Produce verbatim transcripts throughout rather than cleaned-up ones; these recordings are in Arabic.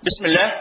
بسم الله،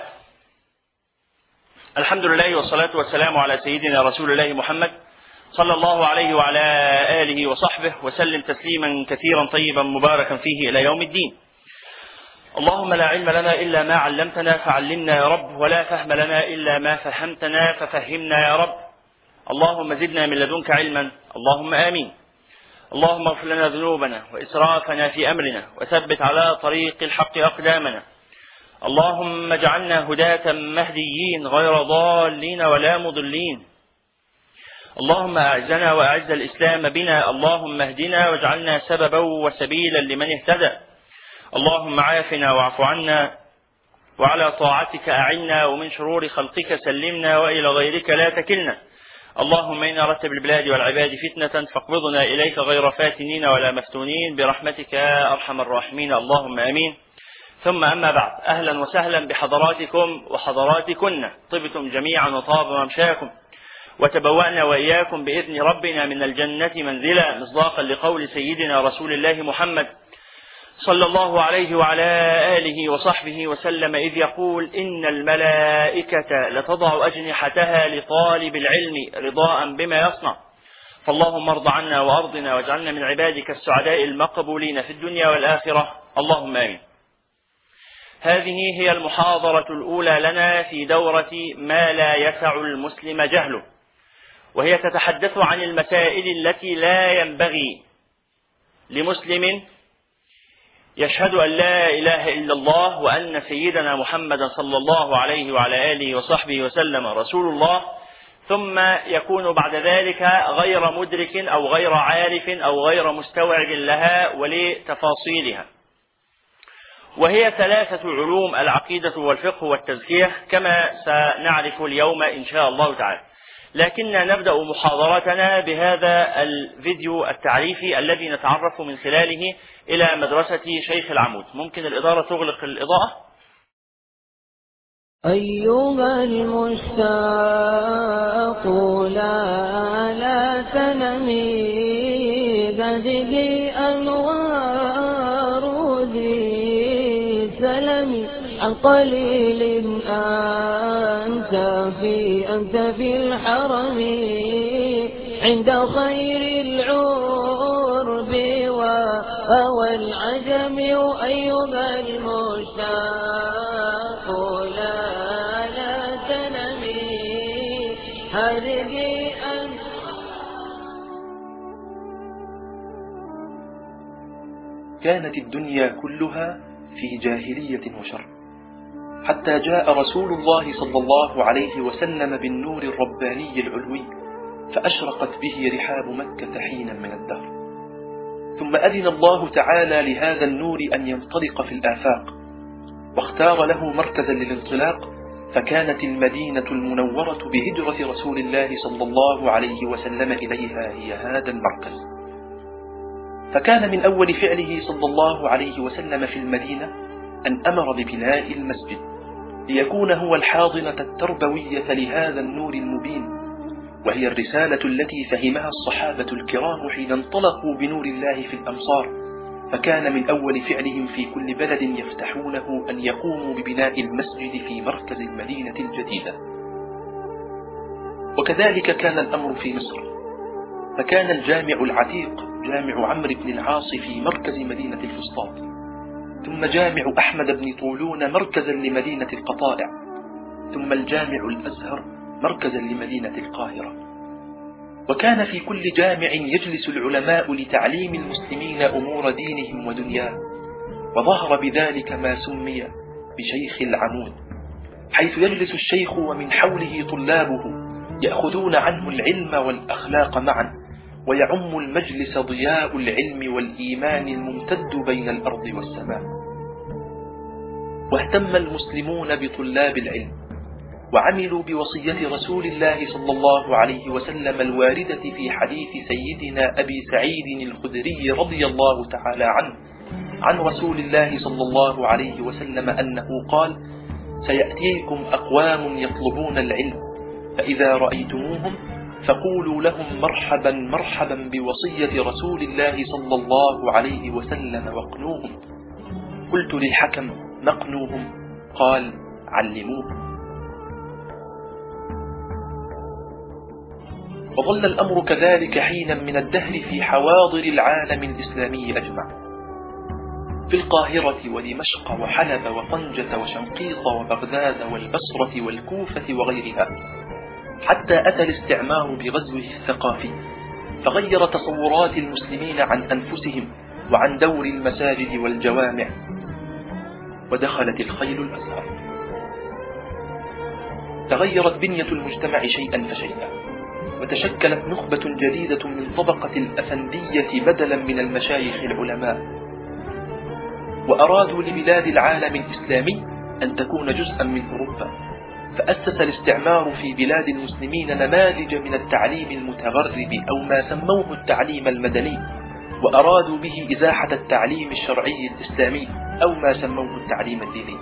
الحمد لله والصلاة والسلام على سيدنا رسول الله محمد صلى الله عليه وعلى آله وصحبه وسلم تسليما كثيرا طيبا مباركا فيه إلى يوم الدين. اللهم لا علم لنا إلا ما علمتنا فعلمنا يا رب، ولا فهم لنا إلا ما فهمتنا ففهمنا يا رب. اللهم زدنا من لدنك علما، اللهم آمين. اللهم اغفر لنا ذنوبنا وإسرافنا في أمرنا وثبت على طريق الحق أقدامنا. اللهم اجعلنا هداة مهديين غير ضالين ولا مضلين. اللهم أعزنا وأعز الإسلام بنا، اللهم اهدنا واجعلنا سببا وسبيلا لمن اهتدى. اللهم عافنا واعف عنا، وعلى طاعتك أعنا، ومن شرور خلقك سلمنا، وإلى غيرك لا تكلنا. اللهم إن أردت بالبلاد والعباد فتنة فاقبضنا إليك غير فاتنين ولا مفتونين برحمتك يا أرحم الراحمين، اللهم آمين. ثم أما بعد، أهلا وسهلا بحضراتكم وحضراتكن، طبتم جميعا وطاب ممشاكم، وتبوأنا وإياكم بإذن ربنا من الجنة منزلا، مصداقا لقول سيدنا رسول الله محمد صلى الله عليه وعلى آله وصحبه وسلم، إذ يقول: إن الملائكة لتضع أجنحتها لطالب العلم رضاء بما يصنع. فاللهم ارض عنا وأرضنا، واجعلنا من عبادك السعداء المقبولين في الدنيا والآخرة، اللهم آمين. هذه هي المحاضرة الأولى لنا في دورة ما لا يسع المسلم جهله، وهي تتحدث عن المسائل التي لا ينبغي لمسلم يشهد أن لا إله إلا الله وأن سيدنا محمدا صلى الله عليه وعلى آله وصحبه وسلم رسول الله، ثم يكون بعد ذلك غير مدرك أو غير عارف أو غير مستوعب لها ولتفاصيلها. وهي ثلاثة علوم: العقيدة والفقه والتزكية، كما سنعرف اليوم إن شاء الله تعالى. لكننا نبدأ محاضرتنا بهذا الفيديو التعريفي الذي نتعرف من خلاله إلى مدرسة شيخ العمود. ممكن الإدارة تغلق الإضاءة؟ أيها المشتاق لا لا تنمي، بدي أنوار ذي سلمي، عن قليل أنت في أنت في الحرم، عند خير العرب والعجم. أيها المشتاق لا لا تنمي، هذه أنت. كانت الدنيا كلها في جاهلية وشر، حتى جاء رسول الله صلى الله عليه وسلم بالنور الرباني العلوي، فأشرقت به رحاب مكة حينا من الدهر. ثم أذن الله تعالى لهذا النور أن ينطلق في الآفاق، واختار له مركزا للانطلاق، فكانت المدينة المنورة بهجرة رسول الله صلى الله عليه وسلم إليها هي هذا المركز. فكان من أول فعله صلى الله عليه وسلم في المدينة أن أمر ببناء المسجد، ليكون هو الحاضنة التربوية لهذا النور المبين، وهي الرسالة التي فهمها الصحابة الكرام حين انطلقوا بنور الله في الأمصار. فكان من أول فعلهم في كل بلد يفتحونه أن يقوموا ببناء المسجد في مركز المدينة الجديدة. وكذلك كان الأمر في مصر، فكان الجامع العتيق جامع عمرو بن العاص في مركز مدينة الفسطاط، ثم جامع أحمد بن طولون مركزا لمدينة القطائع، ثم الجامع الأزهر مركزا لمدينة القاهرة. وكان في كل جامع يجلس العلماء لتعليم المسلمين أمور دينهم ودنياهم، وظهر بذلك ما سمي بشيخ العمود، حيث يجلس الشيخ ومن حوله طلابه يأخذون عنه العلم والأخلاق معا، ويعم المجلس ضياء العلم والإيمان الممتد بين الأرض والسماء. واهتم المسلمون بطلاب العلم، وعملوا بوصية رسول الله صلى الله عليه وسلم الواردة في حديث سيدنا أبي سعيد الخدري رضي الله تعالى عنه عن رسول الله صلى الله عليه وسلم أنه قال: سيأتيكم أقوام يطلبون العلم، فإذا رأيتموهم فقولوا لهم مرحبا مرحبا بوصية رسول الله صلى الله عليه وسلم واقنوهم. قلت للحكم: نقنوهم؟ قال: علموه. وظل الأمر كذلك حينا من الدهر في حواضر العالم الإسلامي أجمع، في القاهرة ودمشق وحلب وطنجة وشنقيط وبغداد والبصرة والكوفة وغيرها، حتى أتى الاستعمار بغزوه الثقافي فغير تصورات المسلمين عن أنفسهم وعن دور المساجد والجوامع، ودخلت الخيل الأزهر. تغيرت بنية المجتمع شيئا فشيئا، وتشكلت نخبة جديدة من طبقة الأفندية بدلا من المشايخ العلماء، وأرادوا لبلاد العالم الإسلامي أن تكون جزءا من أوروبا، فأسس الاستعمار في بلاد المسلمين نماذج من التعليم المتغرب أو ما سموه التعليم المدني، وأرادوا به إزاحة التعليم الشرعي الإسلامي أو ما سموه التعليم الديني.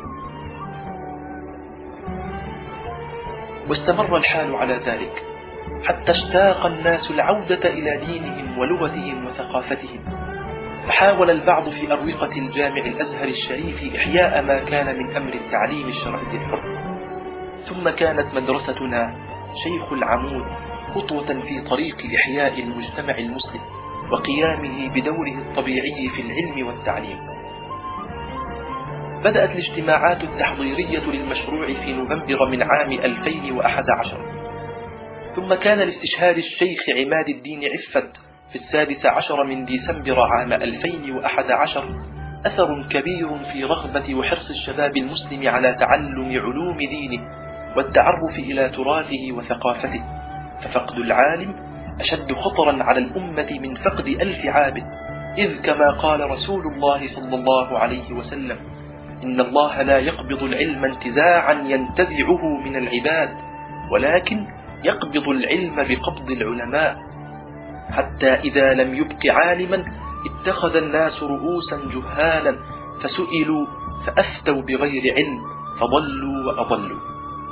واستمر الحال على ذلك حتى اشتاق الناس العودة إلى دينهم ولغتهم وثقافتهم، فحاول البعض في أروقة الجامع الأزهر الشريف إحياء ما كان من أمر التعليم الشرعي الحر. ثم كانت مدرستنا شيخ العمود خطوة في طريق إحياء المجتمع المسلم وقيامه بدوره الطبيعي في العلم والتعليم. بدأت الاجتماعات التحضيرية للمشروع في نوفمبر من عام ألفين وأحد عشر، ثم كان لاستشهاد الشيخ عماد الدين عفت في السادس عشر من ديسمبر عام ألفين وأحد عشر أثر كبير في رغبة وحرص الشباب المسلم على تعلم علوم دينه والتعرف إلى تراثه وثقافته، ففقد العالم أشد خطرا على الأمة من فقد ألف عابد، إذ كما قال رسول الله صلى الله عليه وسلم: إن الله لا يقبض العلم انتزاعا ينتزعه من العباد، ولكن يقبض العلم بقبض العلماء، حتى إذا لم يبق عالما اتخذ الناس رؤوسا جهالا فسئلوا فأفتوا بغير علم فضلوا وأضلوا.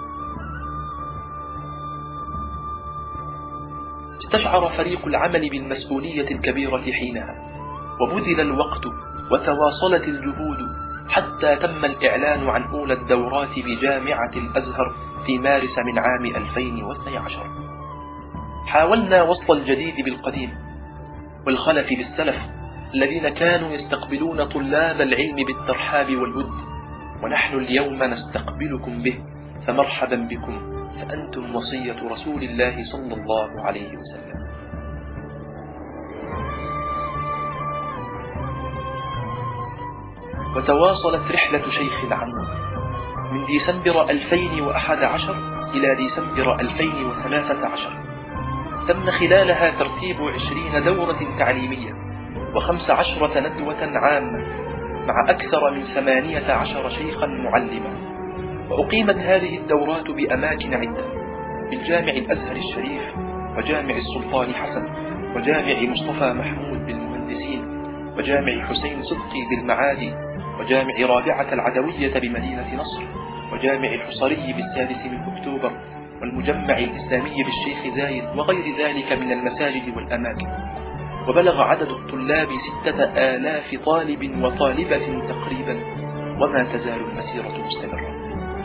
استشعر فريق العمل بالمسؤولية الكبيرة حينها، وبذل الوقت وتواصلت الجهود حتى تم الإعلان عن أولى الدورات بجامعة الأزهر في مارس من عام ألفين واثني عشر. حاولنا وصل الجديد بالقديم والخلف بالسلف الذين كانوا يستقبلون طلاب العلم بالترحاب والود، ونحن اليوم نستقبلكم به، فمرحبا بكم، فأنتم وصية رسول الله صلى الله عليه وسلم. وتواصلت رحلة شيخ العمود من ديسمبر ألفين وأحد عشر إلى ديسمبر ألفين وثلاثة عشر، تم خلالها ترتيب عشرين دورة تعليمية وخمس عشرة ندوة عامة مع أكثر من ثمانية عشر شيخا معلما، وأقيمت هذه الدورات بأماكن عدة: بالجامع الأزهر الشريف، وجامع السلطان حسن، وجامع مصطفى محمود بالمهندسين، وجامع حسين صدقي بالمعادي، وجامع رابعة العدوية بمدينة نصر، وجامع الحصري بالسادس من أكتوبر، والمجمع الإسلامي بالشيخ زايد، وغير ذلك من المساجد والأماكن. وبلغ عدد الطلاب ستة آلاف طالب وطالبة تقريبا، وما تزال المسيرة مستمرة.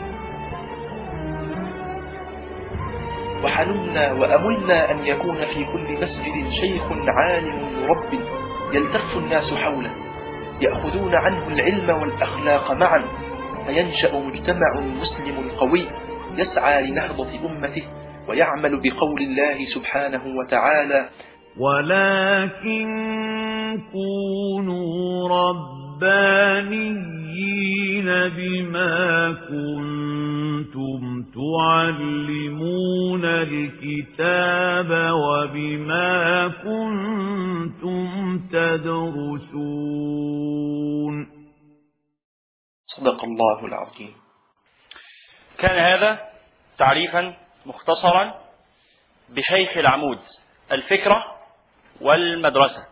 وحلمنا وأملنا أن يكون في كل مسجد شيخ عالم مرب يلتف الناس حوله، يأخذون عنه العلم والأخلاق معا، فينشأ مجتمع مسلم قوي يسعى لنهضة أمته ويعمل بقول الله سبحانه وتعالى: ولكن كونوا ربانيين بما كنتم تعلمون الكتاب وبما كنتم تدرسون. صدق الله العظيم. كان هذا تعريفا مختصرا بشيخ العمود، الفكرة والمدرسة.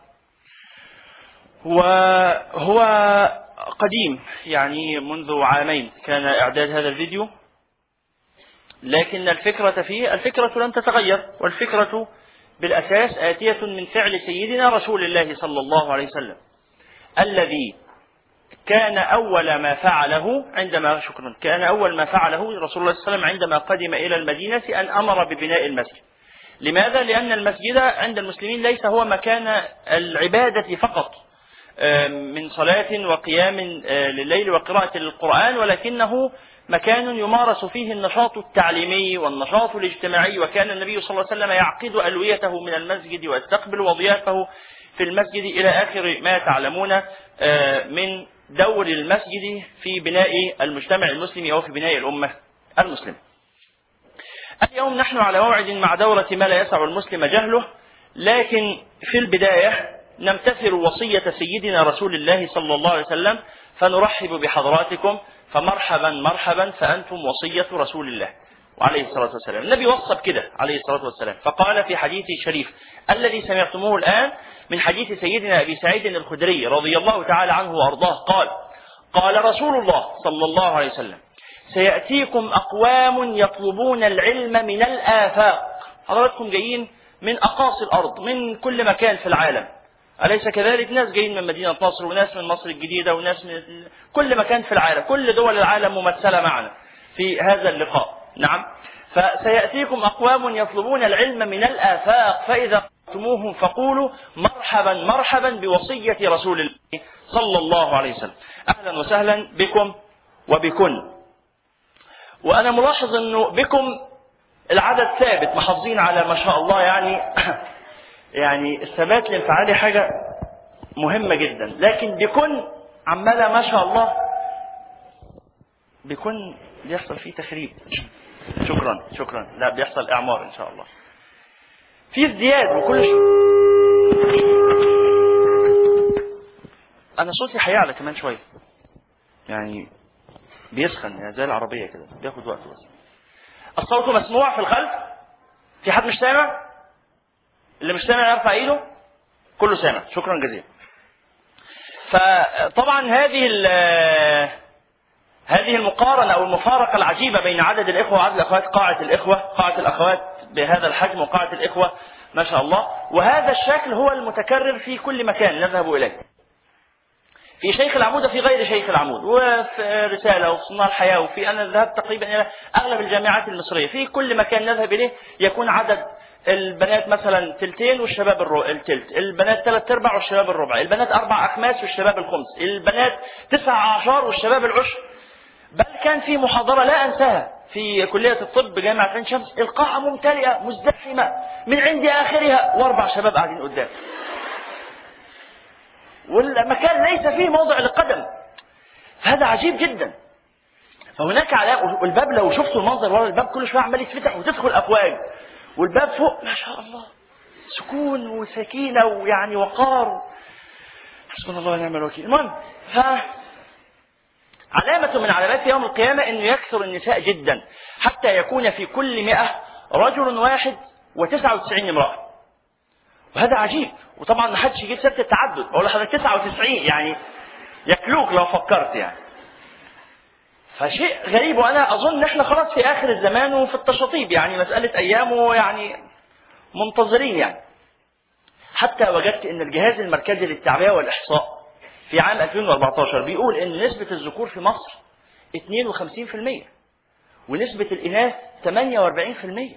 وهو قديم، يعني منذ عامين كان إعداد هذا الفيديو، لكن الفكرة فيه الفكرة لم تتغير، والفكرة بالأساس آتية من فعل سيدنا رسول الله صلى الله عليه وسلم، الذي كان أول ما فعله عندما شكرا كان أول ما فعله رسول الله صلى الله عليه وسلم عندما قدم إلى المدينة أن أمر ببناء المسجد. لماذا؟ لأن المسجد عند المسلمين ليس هو مكان العبادة فقط من صلاة وقيام لليل وقراءة القرآن، ولكنه مكان يمارس فيه النشاط التعليمي والنشاط الاجتماعي. وكان النبي صلى الله عليه وسلم يعقد ألويته من المسجد ويستقبل وضيافه في المسجد إلى آخر ما تعلمون من دور المسجد في بناء المجتمع المسلم أو في بناء الأمة المسلمة. اليوم نحن على موعد مع دورة ما لا يسع المسلم جهله، لكن في البداية نمتثل وصية سيدنا رسول الله صلى الله عليه وسلم فنرحب بحضراتكم، فمرحبا مرحبا فأنتم وصية رسول الله عليه الصلاة والسلام. النبي وصى بكده عليه الصلاة والسلام، فقال في حديث الشريف الذي سمعتموه الآن من حديث سيدنا أبي سعيد الخدري رضي الله تعالى عنه وأرضاه قال: قال رسول الله صلى الله عليه وسلم: سيأتيكم أقوام يطلبون العلم من الآفاق. حضراتكم جايين من أقاصي الأرض، من كل مكان في العالم، أليس كذلك؟ ناس جايين من مدينة نصر، وناس من مصر الجديدة، وناس من كل مكان في العالم، كل دول العالم ممثلة معنا في هذا اللقاء. نعم، فسيأتيكم أقوام يطلبون العلم من الآفاق فإذا رأيتموهم فقولوا مرحبا مرحبا بوصية رسول الله صلى الله عليه وسلم. أهلا وسهلا بكم وبكن. وأنا ملاحظ أنه بكم العدد ثابت، محافظين على ما شاء الله، يعني يعني الثبات الانفعالي حاجة مهمة جدا، لكن بكن عمالة ما شاء الله بكن بيحصل فيه تخريب. شكرا شكرا لا بيحصل إعمار إن شاء الله، في ازدياد وكل شيء. أنا صوتي هيعلى كمان شوية، يعني بيسخن يعني زي العربية كده، بياخد وقت. بس الصوت مسموع في الخلف؟ في حد مش سامع؟ اللي مش سامع يرفع ايده. كله سامع، شكرا جزيلا. فطبعا هذه هذه المقارنة أو المفارقة العجيبة بين عدد الإخوة وعدد الأخوات، قاعة الإخوة قاعة الأخوات بهذا الحجم وقاعة الإخوة ما شاء الله، وهذا الشكل هو المتكرر في كل مكان نذهب إليه، في شيخ العمود وفي غير شيخ العمود، وفي رسالة وفي صناع الحياة، وفي أنا ذهبت تقريبا إلى أغلب الجامعات المصرية. في كل مكان نذهب إليه يكون عدد البنات مثلا تلتين والشباب الرو... التلت، البنات ثلاث ارباع والشباب الربع، البنات اربع اخماس والشباب الخمس، البنات تسع اعشار والشباب العشر. بل كان في محاضرة لا انساها في كلية الطب جامعة عين شمس، القاعة ممتلئة مزدحمة من عند اخرها، واربع شباب قاعدين قدام، والمكان ليس فيه موضع لقدم. هذا عجيب جدا. فهناك على الباب، لو شفتوا المنظر ورا الباب كل شوية عمال يتفتح وتدخل افواج، والباب فوق ما شاء الله سكون وسكينة ويعني وقار، حسبنا الله ونعم الوكيل. المهم، ف علامة من علامات يوم القيامة أنه يكثر النساء جدا، حتى يكون في كل مئة رجل واحد وتسعة وتسعين امرأة، وهذا عجيب. وطبعا ما حدش يجيب سيرة التعدد، أقول لحضرتك تسعة وتسعين يعني يكلوك لو فكرت يعني. فشيء غريب، وأنا أظن نحن خلاص في آخر الزمان وفي التشطيب، يعني مسألة أيام يعني منتظرين يعني. حتى وجدت أن الجهاز المركزي للتعبئة والإحصاء في عام ألفين وأربعة عشر بيقول أن نسبة الذكور في مصر اثنين وخمسين بالمئة ونسبة الإناث ثمانية وأربعين بالمئة.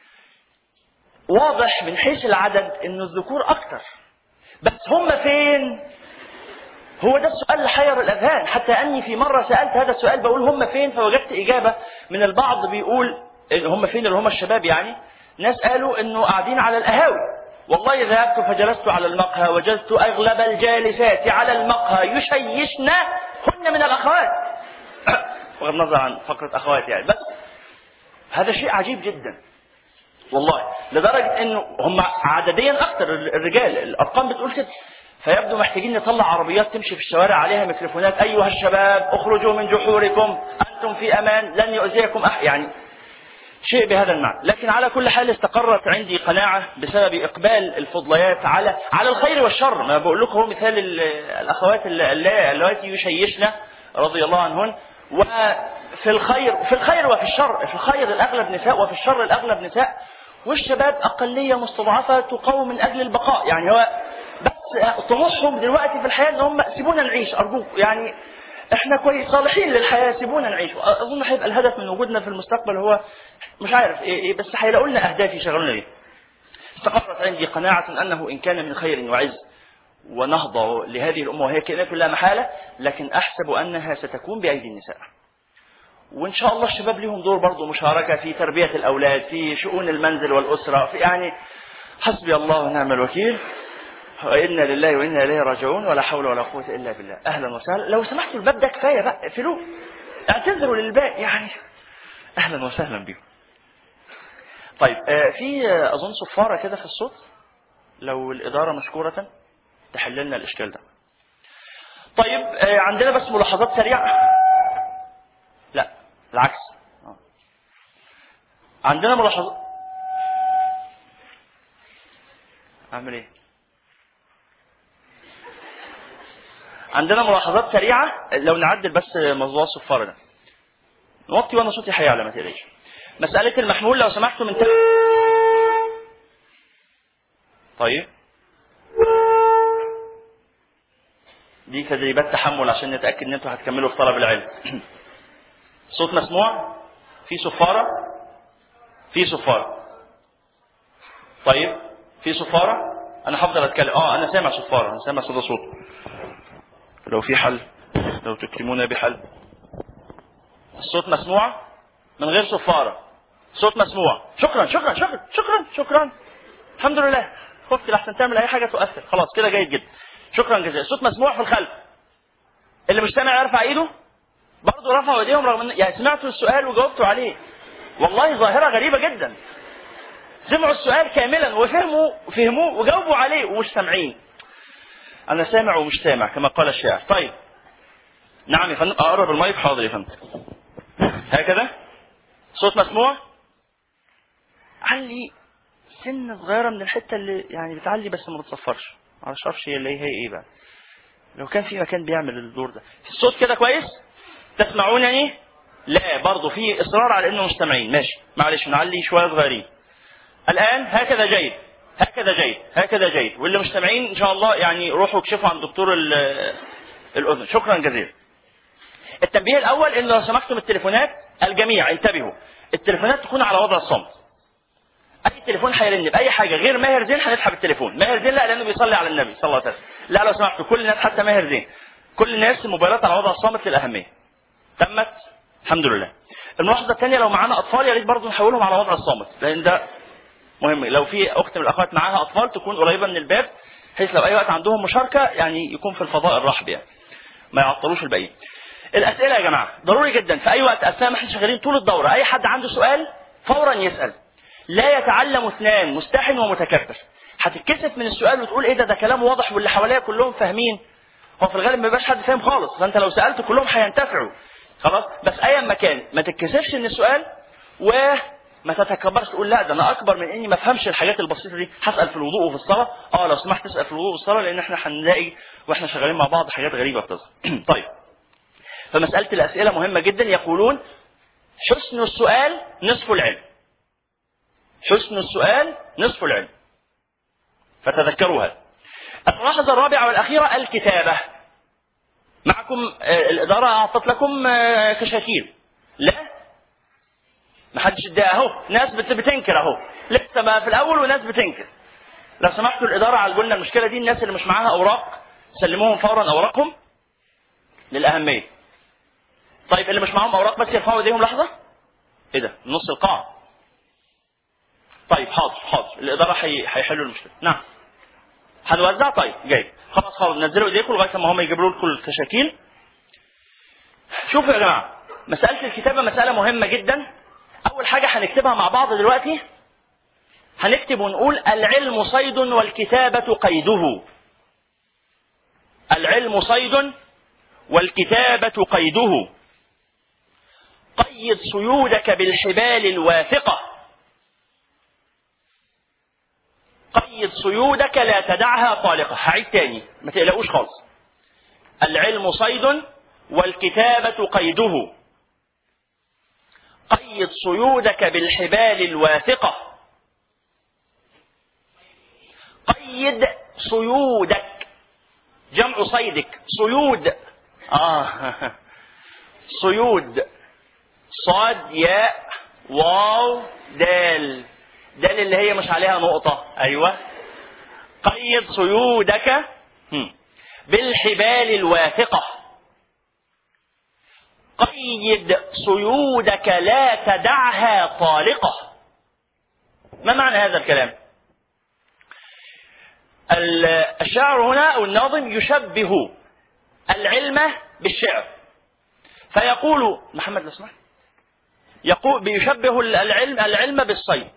واضح من حيث العدد أن الذكور أكثر، بس هم فين؟ هو ده السؤال اللي حير الأذهان. حتى أني في مرة سألت هذا السؤال بقول هم فين، فوجدت إجابة من البعض بيقول هم فين، اللي هم الشباب يعني. ناس قالوا أنه قاعدين على القهاوي. والله ذهبت فجلست على المقهى وجدت أغلب الجالسات على المقهى يشيشن هن من الأخوات بغض النظر عن فقرة أخوات يعني. بس هذا شيء عجيب جدا والله، لدرجة أنه هم عدديا أكثر الرجال، الأرقام بتقول كده. فيبدو محتاجين نطلع عربيات تمشي في الشوارع عليها ميكروفونات: أيها الشباب اخرجوا من جحوركم، أنتم في أمان، لن يؤذيكم أحد، يعني شيء بهذا المعنى. لكن على كل حال استقرت عندي قناعة بسبب إقبال الفضليات على على الخير والشر. ما بقول لكم هو مثال الأخوات اللواتي يشيشن رضي الله عنهن، وفي الخير في الخير وفي الشر، في الخير الأغلب نساء وفي الشر الأغلب نساء، والشباب أقلية مستضعفة تقاوم من أجل البقاء. يعني هو بس طموحهم دلوقتي في الحياة ان هم سيبونا نعيش ارجوك، يعني احنا كويس صالحين للحياه، سيبونا نعيش. اظن هيبقى الهدف من وجودنا في المستقبل هو مش عارف ايه, إيه بس هيلاقوا لنا اهداف يشغلونا بيها. استقرت عندي قناعه انه ان كان من خير وعز ونهضه لهذه الامه وهي كائنات لا محاله، لكن احسب انها ستكون بايدي النساء. وان شاء الله الشباب لهم دور برضه مشاركه في تربيه الاولاد، في شؤون المنزل والاسره، في يعني حسبي الله ونعم الوكيل، وإنا لله وإنا إليه راجعون، ولا حول ولا قوة إلا بالله. أهلا وسهلا. لو سمحتوا الباب ده كفاية بقى، اقفلوه، اعتذروا للباقي يعني. أهلا وسهلا بكم. طيب آه في آه أظن صفارة كده في الصوت، لو الإدارة مشكورة تحل لنا الإشكال ده. طيب آه عندنا بس ملاحظات سريعة. لا العكس، آه. عندنا ملاحظات. أعمل إيه؟ عندنا ملاحظات سريعة، لو نعدل بس موضوع الصفارة ده. نوطي وانا صوتي هيعلى ما تقلقش. مسألة المحمول لو سمحتوا من تل... طيب دي تدريبات تحمل عشان نتأكد ان انتوا هتكملوا في طلب العلم. صوت مسموع؟ في صفارة؟ في صفارة. طيب في صفارة؟ انا هفضل اتكلم. اه انا سامع صفارة، انا سامع صدى صوت. لو في حل، لو تكرمونا بحل. الصوت مسموع من غير صفارة. صوت مسموع. شكرا شكرا شكرا شكرا شكرا. الحمد لله. خفت لحسن تعمل اي حاجة تؤثر. خلاص كده جيد جدا. شكرا جزيلا. الصوت مسموع في الخلف. اللي مش سامع يرفع ايده. برضه رفعوا ايديهم رغم ان يعني سمعتوا السؤال وجاوبتوا عليه. والله ظاهرة غريبة جدا. سمعوا السؤال كاملا وفهموا فهموه وجاوبوا عليه ومش سامعين. أنا سامع ومش سامع كما قال الشاعر. طيب نعم يا فندم. أقرب المايك. حاضر يا فندم. هكذا صوت مسموع. علي سنة صغيرة من الحتة اللي يعني بتعلي بس ما بتصفرش. معرفش هي اللي هي ايه بقى. لو كان في مكان بيعمل الدور ده. الصوت كده كويس؟ تسمعونني؟ لا برضه في إصرار على إنه مستمعين. ماشي معلش نعلي شوية صغيرين. الآن هكذا جيد، هكذا جيد، هكذا جيد. واللي مستمعين إن شاء الله يعني روحوا اكشفوا عن دكتور الأذن. شكرا جزيلا. التنبيه الأول إن لو سمحتم التليفونات الجميع انتبهوا، التليفونات تكون على وضع الصمت. أي تليفون هيرن بأي حاجة غير ماهر زين هنسحب التليفون. ماهر زين لا لأنه بيصلي على النبي صلى الله عليه وسلم. لا لو سمحتوا كل الناس حتى ماهر زين كل الناس الموبايلات على وضع الصامت للأهمية. تمت الحمد لله. الملاحظة الثانية لو معانا أطفال يا ريت برضه نحولهم على وضع الصامت لأن ده مهم. لو في أخت من الأخوات معاها أطفال تكون قريبة من الباب بحيث لو أي وقت عندهم مشاركة يعني يكون في الفضاء الرحب يعني ما يعطلوش الباقيين. الأسئلة يا جماعة ضروري جدا في أي وقت أثناء ما احنا شغالين طول الدورة. أي حد عنده سؤال فورا يسأل. لا يتعلم اثنان مستحن ومتكبر. هتتكسف من السؤال وتقول ايه ده ده كلام واضح واللي حواليا كلهم فاهمين. هو في الغالب ما يبقاش حد فاهم خالص. فانت لو سألت كلهم هينتفعوا خلاص. بس ايا ما كان ما تتكسفش من السؤال وما تتكبرش تقول لا ده انا اكبر من اني ما افهمش الحاجات البسيطه دي. هسأل في الوضوء وفي الصلاه. اه لو سمحت تسأل في الوضوء والصلاه لان احنا هنلاقي واحنا شغالين مع بعض حاجات غريبه بتظهر. طيب فمسألة الأسئلة مهمة جدا. يقولون حسن السؤال نصف العلم. حسن السؤال نصف العلم. فتذكروا هذا. الملاحظة الرابعة والأخيرة الكتابة. معكم الإدارة أعطت لكم كشاكيل. لا ما حدش اداها اهو. ناس بتنكر اهو لسه ما في الأول وناس بتنكر. لو سمحتوا الإدارة عالجوا لنا المشكلة دي. الناس اللي مش معاها أوراق سلموهم فورا أوراقهم للأهمية. طيب اللي مش معاهم أوراق بس يرفعوا ايديهم لحظة. ايه ده نص القاعة. طيب حاضر حاضر الإدارة هيحلوا المشكلة. نعم هنوزع. طيب جاي خلاص خلاص نزلوا ايديكم لغاية ما هم يجيبوا لكم الكشاكيل. شوفوا يا جماعة مسألة الكتابة مسألة مهمة جدا. أول حاجة هنكتبها مع بعض دلوقتي هنكتب ونقول العلم صيد والكتابة قيده. العلم صيد والكتابة قيده. قيد صيودك بالحبال الواثقة. قيد صيودك لا تدعها طالقة. هعيد تاني ما تقلقوش خالص. العلم صيد والكتابة قيده. قيد صيودك بالحبال الواثقة. قيد صيودك جمع صيدك. صيود آه صيود، صاد ياء واو دال، دال اللي هي مش عليها نقطة. أيوة. قيد صيودك بالحبال الواثقة. قيد صيودك لا تدعها طالقة. ما معنى هذا الكلام؟ الشاعر هنا أو الناظم يشبه العلم بالشعر، فيقول محمد لو سمحت، يقول بيشبه العلم العلم بالصيد،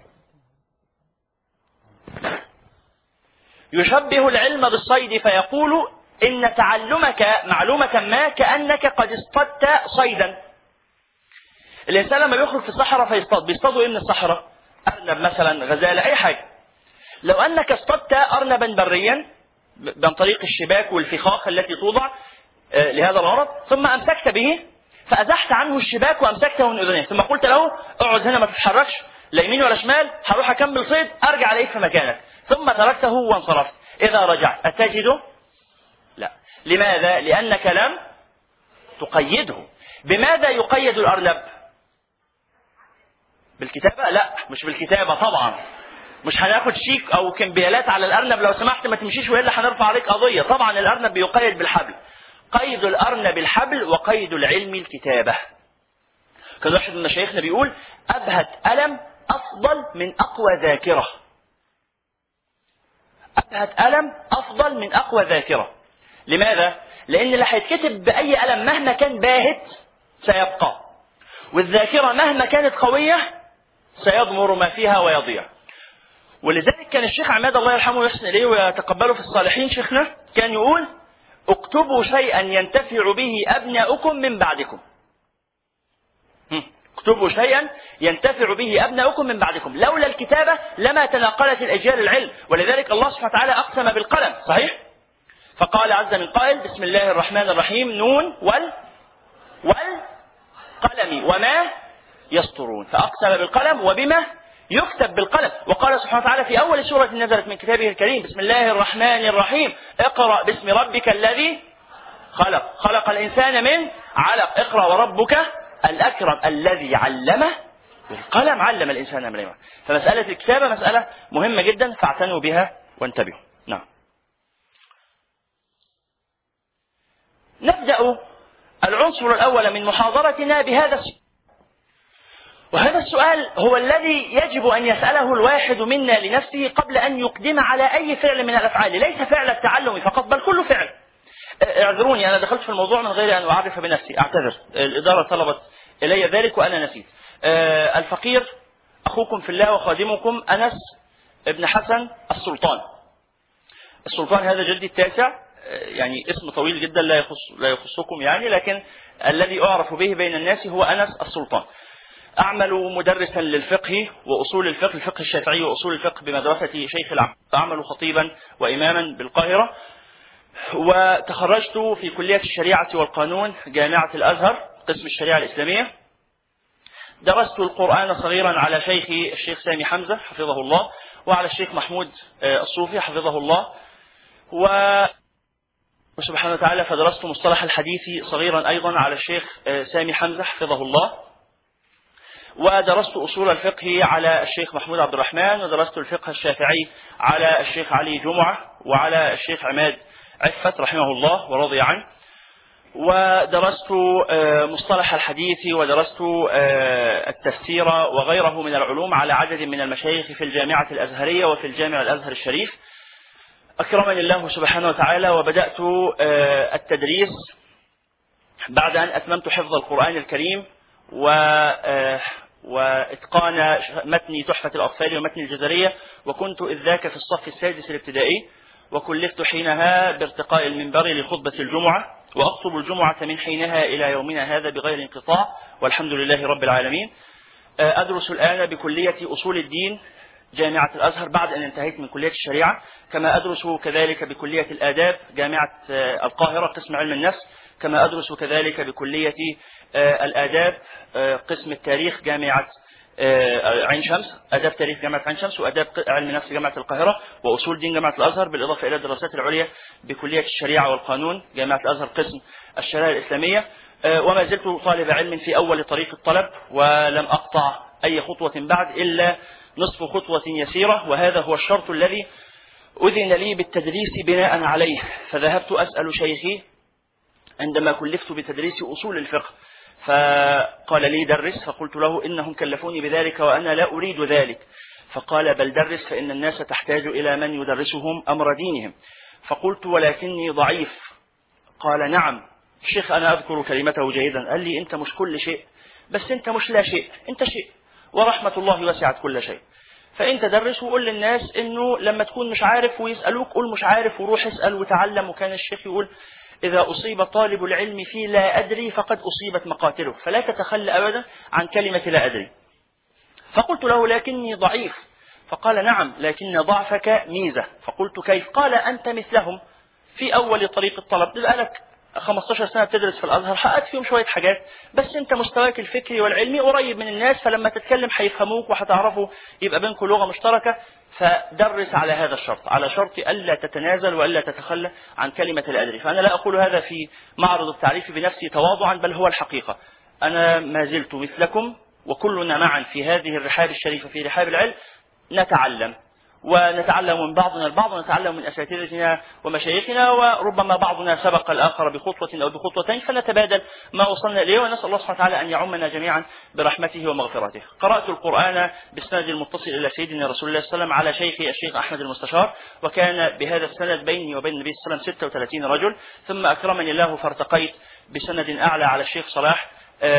يشبه العلم بالصيد فيقول إن تعلمك معلومة ما كأنك قد اصطدت صيدا. الإنسان لما يخرج في الصحراء فيصطاد، بيصطادوا إيه من الصحراء؟ أرنب مثلا، غزالة، أي حاجة. لو أنك اصطدت أرنبا بريا عن طريق الشباك والفخاخ التي توضع لهذا الغرض، ثم أمسكت به فأزحت عنه الشباك وأمسكته من أذنيه، ثم قلت له اقعد هنا ما تتحركش لا يمين ولا شمال، هروح أكمل صيد أرجع ألاقيك في مكانك، ثم تركته وانصرفت، إذا رجعت أتجده؟ لا. لماذا؟ لأنك لم تقيده. بماذا يقيد الأرنب؟ بالكتابة؟ لا، مش بالكتابة طبعا. مش هناخد شيك أو كمبيالات على الأرنب لو سمحت ما تمشيش وإلا هنرفع عليك قضية. طبعا الأرنب بيقيد بالحبل. قيد الأرنب الحبل وقيد العلم الكتابة. كان واحد من مشايخنا بيقول أبهت ألم أفضل من أقوى ذاكرة. أبهت ألم أفضل من أقوى ذاكرة. لماذا؟ لأن اللي هيتكتب بأي ألم مهما كان باهت سيبقى، والذاكرة مهما كانت قوية سيضمر ما فيها ويضيع. ولذلك كان الشيخ عماد الله يرحمه ويحسن إليه ويتقبله في الصالحين، شيخنا كان يقول اكتبوا شيئا ينتفع به أبناؤكم من بعدكم. اكتبوا شيئا ينتفع به أبناؤكم من بعدكم. لولا الكتابة لما تناقلت الأجيال العلم، ولذلك الله سبحانه وتعالى أقسم بالقلم، صحيح؟ فقال عز من قائل بسم الله الرحمن الرحيم نون وال والقلم وما يسطرون، فأقسم بالقلم وبما يكتب بالقلم. وقال سبحانه وتعالى في أول سورة نزلت من كتابه الكريم بسم الله الرحمن الرحيم اقرأ باسم ربك الذي خلق خلق الإنسان من علق اقرأ وربك الأكرم الذي علم بالقلم علم الإنسان ما لم يعلم. فمسألة الكتابة مسألة مهمة جدا فاعتنوا بها وانتبهوا. نعم. نبدأ العنصر الأول من محاضرتنا بهذا السؤال، وهذا السؤال هو الذي يجب أن يسأله الواحد منا لنفسه قبل أن يقدم على أي فعل من الأفعال، ليس فعل التعلم فقط بل كل فعل. اعذروني أنا دخلت في الموضوع من غير أن أعرف بنفسي، أعتذر، الإدارة طلبت إلي ذلك وأنا نسيت. الفقير أخوكم في الله وخادمكم أنس ابن حسن السلطان. السلطان هذا جدي التاسع، يعني اسم طويل جدا لا يخص لا يخصكم يعني، لكن الذي أعرف به بين الناس هو أنس السلطان. أعمل مدرسا للفقه وأصول الفقه، الفقه الشافعي وأصول الفقه بمدرسة شيخ العقل، أعمل خطيبا وإماما بالقاهرة، وتخرجت في كلية الشريعة والقانون جامعة الأزهر قسم الشريعة الإسلامية. درست القرآن صغيرا على شيخي الشيخ سامي حمزة حفظه الله، وعلى الشيخ محمود الصوفي حفظه الله، و وسبحانه وتعالى فدرست مصطلح الحديث صغيرا أيضا على الشيخ سامي حمزة حفظه الله، ودرست أصول الفقه على الشيخ محمود عبد الرحمن، ودرست الفقه الشافعي على الشيخ علي جمعة وعلى الشيخ عماد عفت رحمه الله ورضي عنه، ودرست مصطلح الحديث ودرست التفسير وغيره من العلوم على عدد من المشايخ في الجامعة الأزهرية وفي الجامع الأزهر الشريف. أكرمني الله سبحانه وتعالى وبدأت التدريس بعد أن أتممت حفظ القرآن الكريم و وإتقان متن تحفة الأطفال ومتن الجزرية، وكنت إذ ذاك في الصف السادس الابتدائي، وكلفت حينها بارتقاء المنبر لخطبة الجمعة، وأخطب الجمعة من حينها إلى يومنا هذا بغير انقطاع والحمد لله رب العالمين. أدرس الآن بكلية أصول الدين جامعة الأزهر بعد أن انتهيت من كلية الشريعة، كما أدرس كذلك بكلية الآداب جامعة القاهرة قسم علم النفس، كما أدرس كذلك بكلية الآداب قسم التاريخ جامعة عين شمس، آداب تاريخ جامعة عين شمس، وآداب علم نفس جامعة القاهرة، وأصول دين جامعة الأزهر، بالإضافة إلى الدراسات العليا بكلية الشريعة والقانون جامعة الأزهر قسم الشريعة الإسلامية. وما زلت طالب علم في أول طريق الطلب، ولم أقطع أي خطوة بعد إلا نصف خطوة يسيرة، وهذا هو الشرط الذي أذن لي بالتدريس بناء عليه. فذهبت أسأل شيخي عندما كلفت بتدريس أصول الفقه، فقال لي درس، فقلت له إنهم كلفوني بذلك وأنا لا أريد ذلك، فقال بل درس فإن الناس تحتاج إلى من يدرسهم أمر دينهم. فقلت ولكني ضعيف. قال نعم. الشيخ أنا أذكر كلمته جيدا، قال لي أنت مش كل شيء، بس أنت مش لا شيء، أنت شيء، ورحمة الله وسعت كل شيء. فأنت درس وقول للناس إنه لما تكون مش عارف ويسألوك قول مش عارف وروح اسأل وتعلم. وكان الشيخ يقول إذا أصيب طالب العلم في لا أدري فقد أصيبت مقاتله، فلا تتخلى أبدا عن كلمة لا أدري. فقلت له لكني ضعيف. فقال نعم لكن ضعفك ميزة. فقلت كيف؟ قال أنت مثلهم في أول طريق الطلب، تبقى لك خمسة عشر سنة تدرس في الأزهر، حققت فيهم شوية حاجات، بس أنت مستواك الفكري والعلمي قريب من الناس، فلما تتكلم هيفهموك وهتعرفوا يبقى بينكم لغة مشتركة. فدرس على هذا الشرط، على شرط ألا تتنازل وألا تتخلى عن كلمة لا أدري. فأنا لا أقول هذا في معرض التعريف بنفسي تواضعا، بل هو الحقيقة. أنا ما زلت مثلكم، وكلنا معا في هذه الرحاب الشريفة في رحاب العلم نتعلم، ونتعلم من بعضنا البعض، ونتعلم من أساتذتنا ومشايخنا، وربما بعضنا سبق الآخر بخطوة أو بخطوتين، فنتبادل ما وصلنا إليه، ونسأل الله سبحانه وتعالى أن يعمنا جميعا برحمته ومغفرته. قرأت القرآن بالسند المتصل إلى سيدنا رسول الله صلى الله عليه وسلم على شيخي الشيخ أحمد المستشار، وكان بهذا السند بيني وبين النبي صلى الله عليه وسلم ستة وثلاثين رجل. ثم أكرمني الله فارتقيت بسند أعلى على الشيخ صلاح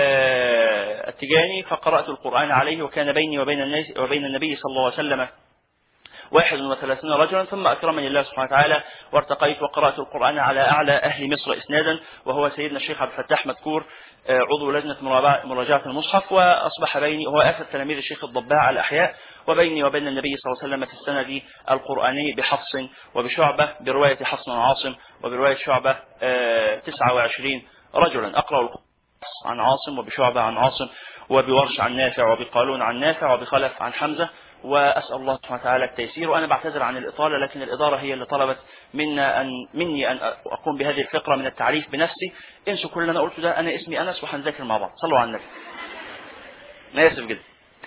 التجاني، فقرأت القرآن عليه، وكان بيني وبين الناس وبين النبي صلى الله عليه وسلم واحد وثلاثين رجلا. ثم أكرمني الله سبحانه وتعالى وارتقيت وقرأت القرآن على أعلى أهل مصر إسنادا، وهو سيدنا الشيخ عبد الفتاح مذكور عضو لجنة مراجعة المصحف، وأصبح بيني وهو آخر تلاميذ الشيخ الضباع الأحياء، وبيني وبين النبي صلى الله عليه وسلم في السند القرآني بحفص وبشعبة، برواية حفص عن عاصم وبرواية شعبة تسعة وعشرين رجلا. أقرأ القرآن عن عاصم وبشعبة عن عاصم وبورش عن نافع وبقالون عن نافع وبخلف عن حمزة، وأسأل الله سبحانه وتعالى التيسير. وأنا بعتذر عن الإطالة، لكن الإدارة هي اللي طلبت منا أن مني أن أقوم بهذه الفقرة من التعريف بنفسي. انسوا كل اللي أنا قلته ده، أنا اسمي أنس وهنذاكر مع بعض. صلوا على النبي. أنا آسف جدا.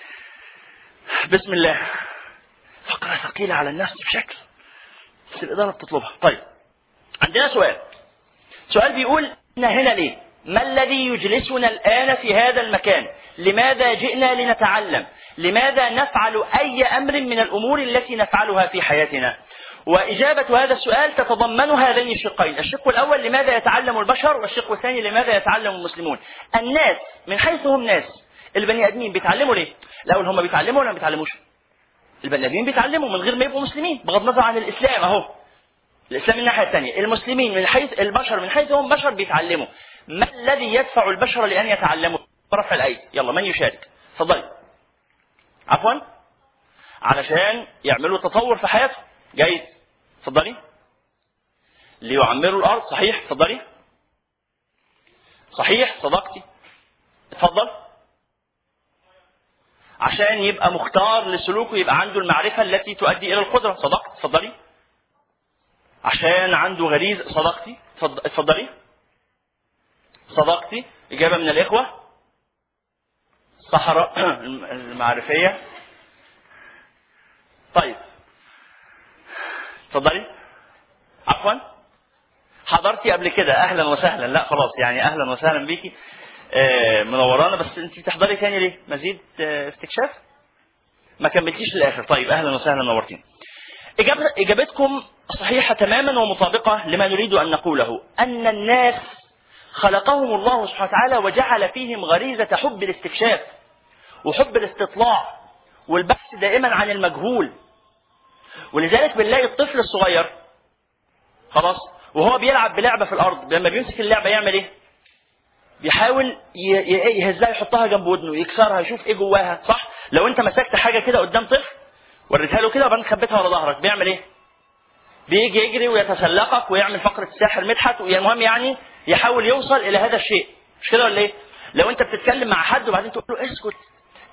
بسم الله. فقرة ثقيلة على النفس بشكل، بس الإدارة بتطلبها. طيب، عندنا سؤال. سؤال بيقول إحنا هنا ليه؟ ما الذي يجلسنا الآن في هذا المكان؟ لماذا جئنا لنتعلم؟ لماذا نفعل أي أمر من الأمور التي نفعلها في حياتنا؟ وإجابة هذا السؤال تتضمن هذين الشقين. الشق الأول لماذا يتعلم البشر، والشق الثاني لماذا يتعلم المسلمون. الناس من حيث هم ناس، البني آدمين بيتعلموا ليه؟ الأول هم بيتعلموا ولا ما بيتعلموش؟ البني آدمين بيتعلموا من غير ما يبقوا مسلمين، بغض النظر عن الإسلام. أهو الإسلام من الناحية الثانية، المسلمين من حيث البشر من حيث هم بشر بيتعلموا. ما الذي يدفع البشر لأن يتعلموا؟ رفع الأيدي. يلا من يشارك؟ تفضلي. عفوا، علشان يعملوا تطور في حياتهم. جيد، تفضلي. ليعمروا الأرض. صحيح، تفضلي. صحيح، صدقتي. اتفضل. عشان يبقى مختار لسلوكه، يبقى عنده المعرفة التي تؤدي إلى القدرة. صدقت، تفضلي. عشان عنده غريزة. صدقتي، اتفضلي. صدقتي. إجابة من الإخوة. صحراء المعرفية. طيب، اتفضلي. عفوا، حضرتي قبل كده؟ أهلا وسهلا. لا خلاص، يعني أهلا وسهلا بيكي، آه منورانا. بس أنت بتحضري تاني ليه؟ مزيد آه استكشاف؟ ما كملتيش للآخر. طيب، أهلا وسهلا، نورتين. إجابة إجابتكم صحيحة تماما ومطابقة لما نريد أن نقوله، أن الناس خلقهم الله سبحانه وتعالى وجعل فيهم غريزة حب الاستكشاف وحب الاستطلاع والبحث دائما عن المجهول. ولذلك بنلاقي الطفل الصغير خلاص وهو بيلعب بلعبة في الأرض، لما بيمسك اللعبة يعمل إيه؟ بيحاول يهزها، يحطها جنب ودنه، يكسرها، يشوف إيه جواها. صح؟ لو أنت مسكت حاجة كده قدام طفل وريتها له كده وبعدين خبيتها ورا ظهرك، بيعمل إيه؟ بيجي يجري ويتسلقك ويعمل فقرة الساحر مدحت، والمهم يعني يحاول يوصل إلى هذا الشيء. مش كده ولا إيه؟ لو أنت بتتكلم مع حد وبعدين تقول له اسكت،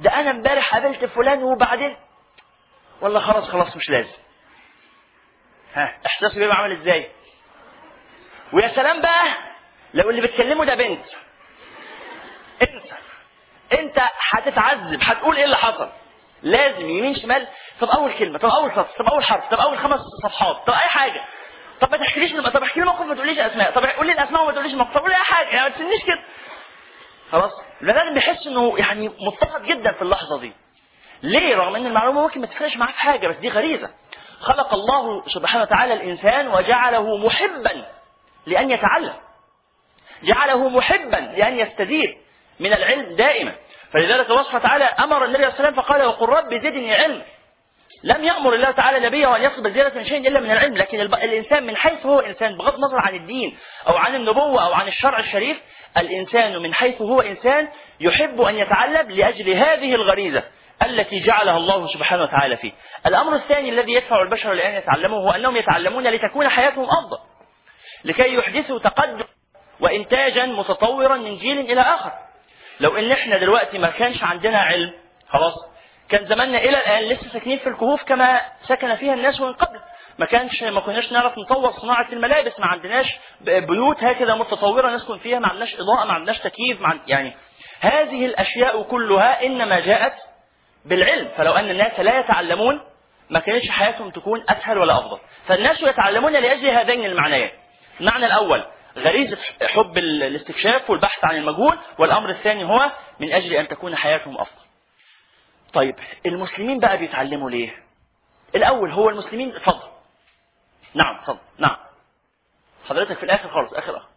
ده انا امبارح قابلت فلان وبعدين والله خلاص خلاص مش لازم. ها احساسه بيبقى عامل ازاي؟ ويا سلام بقى لو اللي بتكلمه ده بنت، انت انت هتتعذب، هتقول ايه اللي حصل؟ لازم يمين شمال، طب اول كلمه، طب اول سطر، طب اول حرف، طب اول خمس صفحات، طب اي حاجه. طب ما تحكيليش، طب احكي لي موقف ما تقوليش اسماء، طب قول لي الاسماء وما تقوليش موقف، طب قول لي اي حاجه، يعني ما تستنيش كده. خلاص البني ادم بيحس انه يعني مضطهد جدا في اللحظه دي. ليه؟ رغم ان المعلومه ممكن ما تفرقش معاه في حاجه، بس دي غريزه. خلق الله سبحانه وتعالى الانسان وجعله محبا لان يتعلم، جعله محبا لان يستزيد من العلم دائما. فلذلك الله سبحانه وتعالى امر النبي صلى الله عليه وسلم فقال وقل رب زدني علم. لم يأمر الله تعالى نبيه أن يطلب زيادة من شيء إلا من العلم، لكن الإنسان من حيث هو إنسان بغض النظر عن الدين أو عن النبوة أو عن الشرع الشريف، الإنسان من حيث هو إنسان يحب أن يتعلم لأجل هذه الغريزة التي جعلها الله سبحانه وتعالى فيه. الأمر الثاني الذي يدفع البشر لأن يتعلموا هو أنهم يتعلمون لتكون حياتهم أفضل، لكي يحدثوا تقدم وإنتاجا متطورا من جيل إلى آخر. لو إن إحنا دلوقتي ما كانش عندنا علم خلاص كان زماننا إلى الآن لسه ساكنين في الكهوف كما سكن فيها الناس من قبل. ما كانش ما كناش نعرف نطور صناعة الملابس، ما عندناش بيوت هكذا متطورة نسكن فيها، ما عندناش إضاءة، ما عندناش تكييف، مع يعني هذه الأشياء كلها إنما جاءت بالعلم. فلو أن الناس لا يتعلمون ما كانتش حياتهم تكون أسهل ولا أفضل. فالناس يتعلمون لأجل هذين المعنيين. المعنى الأول غريزة حب الاستكشاف والبحث عن المجهول، والأمر الثاني هو من أجل أن تكون حياتهم أفضل. طيب المسلمين بقى بيتعلموا ليه؟ الأول هو المسلمين اتفضل. نعم اتفضل. نعم حضرتك في الآخر خالص آخر أخر.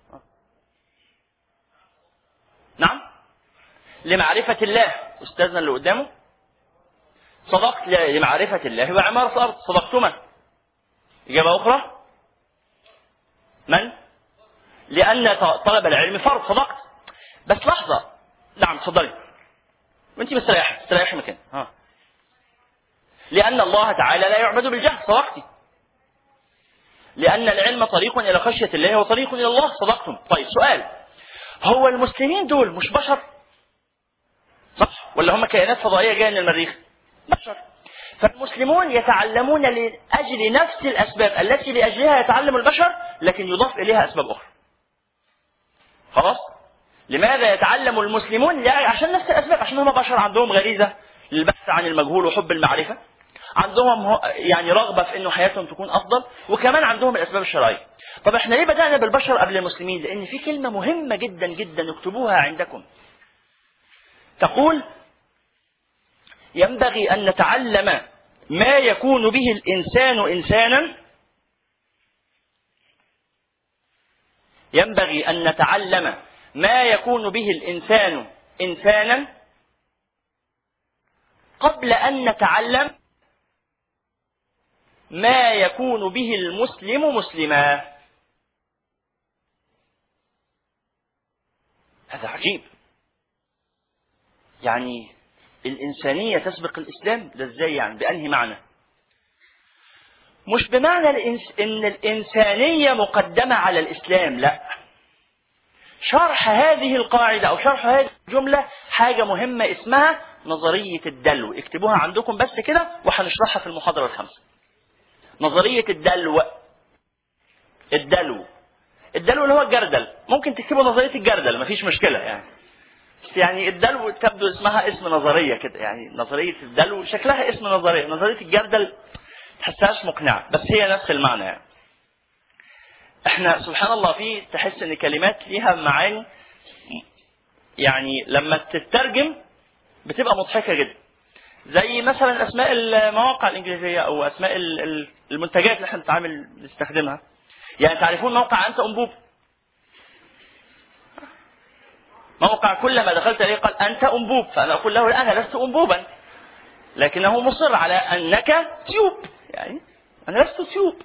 نعم لمعرفة الله. أستاذنا اللي قدامه صدقت لمعرفة الله وعمارة الأرض. صدقتما. إجابة أخرى من؟ لأن طلب العلم فرض. صدقت. بس لحظة. نعم تفضلي وانت مستريحة مستريحة مكان. ها لأن الله تعالى لا يعبد بالجهل. صدقتي. لأن العلم طريق إلى خشية الله وطريق إلى الله. صدقتم. طيب سؤال، هو المسلمين دول مش بشر صح ولا هم كائنات فضائية جاية من المريخ؟ بشر. فالمسلمون يتعلمون لأجل نفس الأسباب التي لأجلها يتعلم البشر، لكن يضاف إليها أسباب أخرى. خلاص؟ لماذا يتعلم المسلمون؟ عشان نفس الأسباب، عشان هم بشر عندهم غريزة للبحث عن المجهول وحب المعرفة، عندهم يعني رغبة في أنه حياتهم تكون أفضل، وكمان عندهم الأسباب الشرعية. طب احنا ليه بدأنا بالبشر قبل المسلمين؟ لأن في كلمة مهمة جدا جدا اكتبوها عندكم تقول ينبغي أن نتعلم ما يكون به الإنسان إنسانا ينبغي أن نتعلم ما يكون به الإنسان إنسانا قبل أن نتعلم ما يكون به المسلم مسلما. هذا عجيب. يعني الإنسانية تسبق الإسلام؟ ده إزاي يعني؟ بأنهي معنى؟ مش بمعنى الإنس... إن الإنسانية مقدمة على الإسلام، لا. شرح هذه القاعدة أو شرح هذه الجملة حاجة مهمة اسمها نظرية الدلو. اكتبوها عندكم بس كده وهنشرحها في المحاضرة الخامسة. نظرية الدلو. الدلو الدلو اللي هو الجردل. ممكن تكتبوا نظرية الجردل مفيش مشكلة يعني. يعني الدلو تبدو اسمها اسم نظرية كده، يعني نظرية الدلو شكلها اسم نظرية. نظرية الجردل تحسهاش مقنعة بس هي نفس المعنى. يعني احنا سبحان الله في تحس ان كلمات ليها معاني يعني لما تترجم بتبقى مضحكة جدا، زي مثلا اسماء المواقع الانجليزية او اسماء المنتجات اللي احنا بنتعامل نستخدمها. يعني تعرفون موقع انت انبوب؟ موقع كلما دخلت عليه قال أنت أنبوب، فأنا أقول له لا أنا لست أنبوبا، لكنه مصر على أنك تيوب، يعني أنا لست تيوب.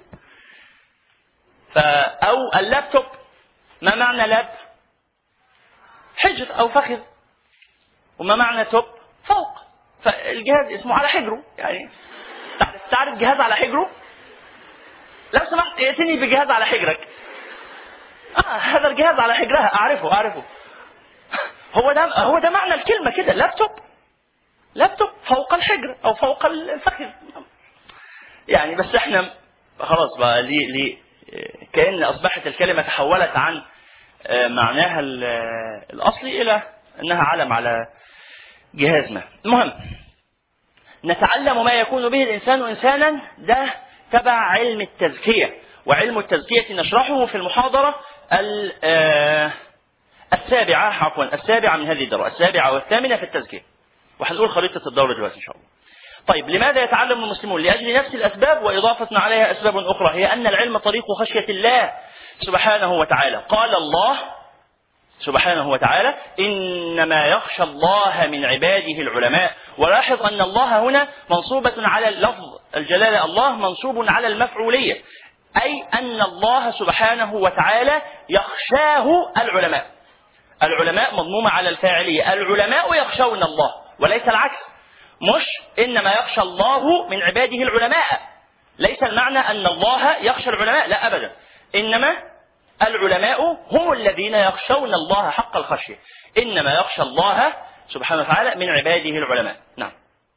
أو اللابتوب، ما معنى لاب؟ حجر أو فخذ. وما معنى توب؟ فوق. فالجهاز اسمه على حجره. يعني تعرف جهاز على حجره؟ لو سمحت ائتني بجهاز على حجرك. آه هذا الجهاز على حجرها، أعرفه أعرفه هو ده هو ده معنى الكلمة كده، لابتوب. لابتوب فوق الحجر أو فوق الفخذ يعني. بس احنا خلاص بقى ليه ليه كأن أصبحت الكلمة تحولت عن معناها الأصلي إلى أنها علم على جهاز ما. المهم نتعلم ما يكون به الإنسان إنسانا، ده تبع علم التزكية، وعلم التزكية نشرحه في المحاضرة السابعة عفوا السابعة من هذه الدورة، السابعة والثامنة في التزكية، وهنقول خريطة الدورة دلوقتي إن شاء الله. طيب لماذا يتعلم المسلمون؟ لأجل نفس الأسباب وإضافة عليها أسباب أخرى، هي أن العلم طريق خشية الله سبحانه وتعالى. قال الله سبحانه وتعالى إنما يخشى الله من عباده العلماء. ولاحظ أن الله هنا منصوبة على اللفظ الجلالة، الله منصوب على المفعولية، أي أن الله سبحانه وتعالى يخشاه العلماء. العلماء مضمومة على الفاعلية، العلماء يخشون الله وليس العكس. مش إنما يخشى الله من عباده العلماء، ليس المعنى أن الله يخشى العلماء، لا أبدا، إنما العلماء هم الذين يخشون الله حق الخشية. إنما يخشى الله سبحانه وتعالى من عباده العلماء. نعم.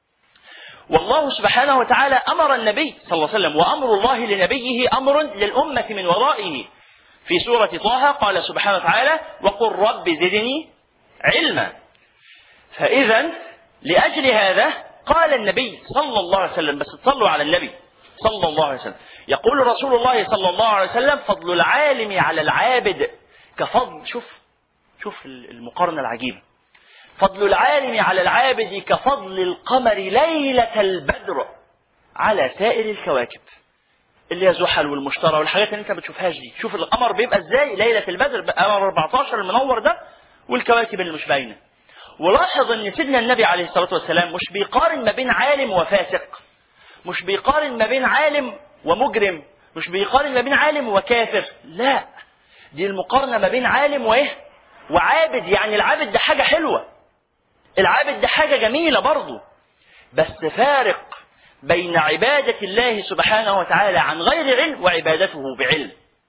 والله سبحانه وتعالى أمر النبي صلى الله عليه وسلم، وأمر الله لنبيه أمر للأمة من ورائه. في سورة طه قال سبحانه وتعالى وقل رب زدني علما. فإذا لأجل هذا قال النبي صلى الله عليه وسلم، بس تصلوا على النبي صلى الله عليه وسلم، يقول رسول الله صلى الله عليه وسلم فضل العالم على العابد كفضل، شوف شوف المقارنة العجيبة، فضل العالم على العابد كفضل القمر ليلة البدر على سائر الكواكب، اللي هي زحل والمشتري والحاجات اللي انت ما بتشوفهاش دي. شوف القمر بيبقى ازاي ليلة البدر، قمر أربعتاشر المنور ده، والكواكب اللي مش باينة. ولاحظ ان سيدنا النبي عليه الصلاة والسلام مش بيقارن ما بين عالم وفاسق، مش بيقارن ما بين عالم ومجرم، مش بيقارن ما بين عالم وكافر، لا، دي المقارنة ما بين عالم وايه وعابد. يعني العابد ده حاجة حلوة، العابد ده حاجة جميلة برضو، بس فارق بين عبادة الله سبحانه وتعالى عن غير علم وعبادته بعلم.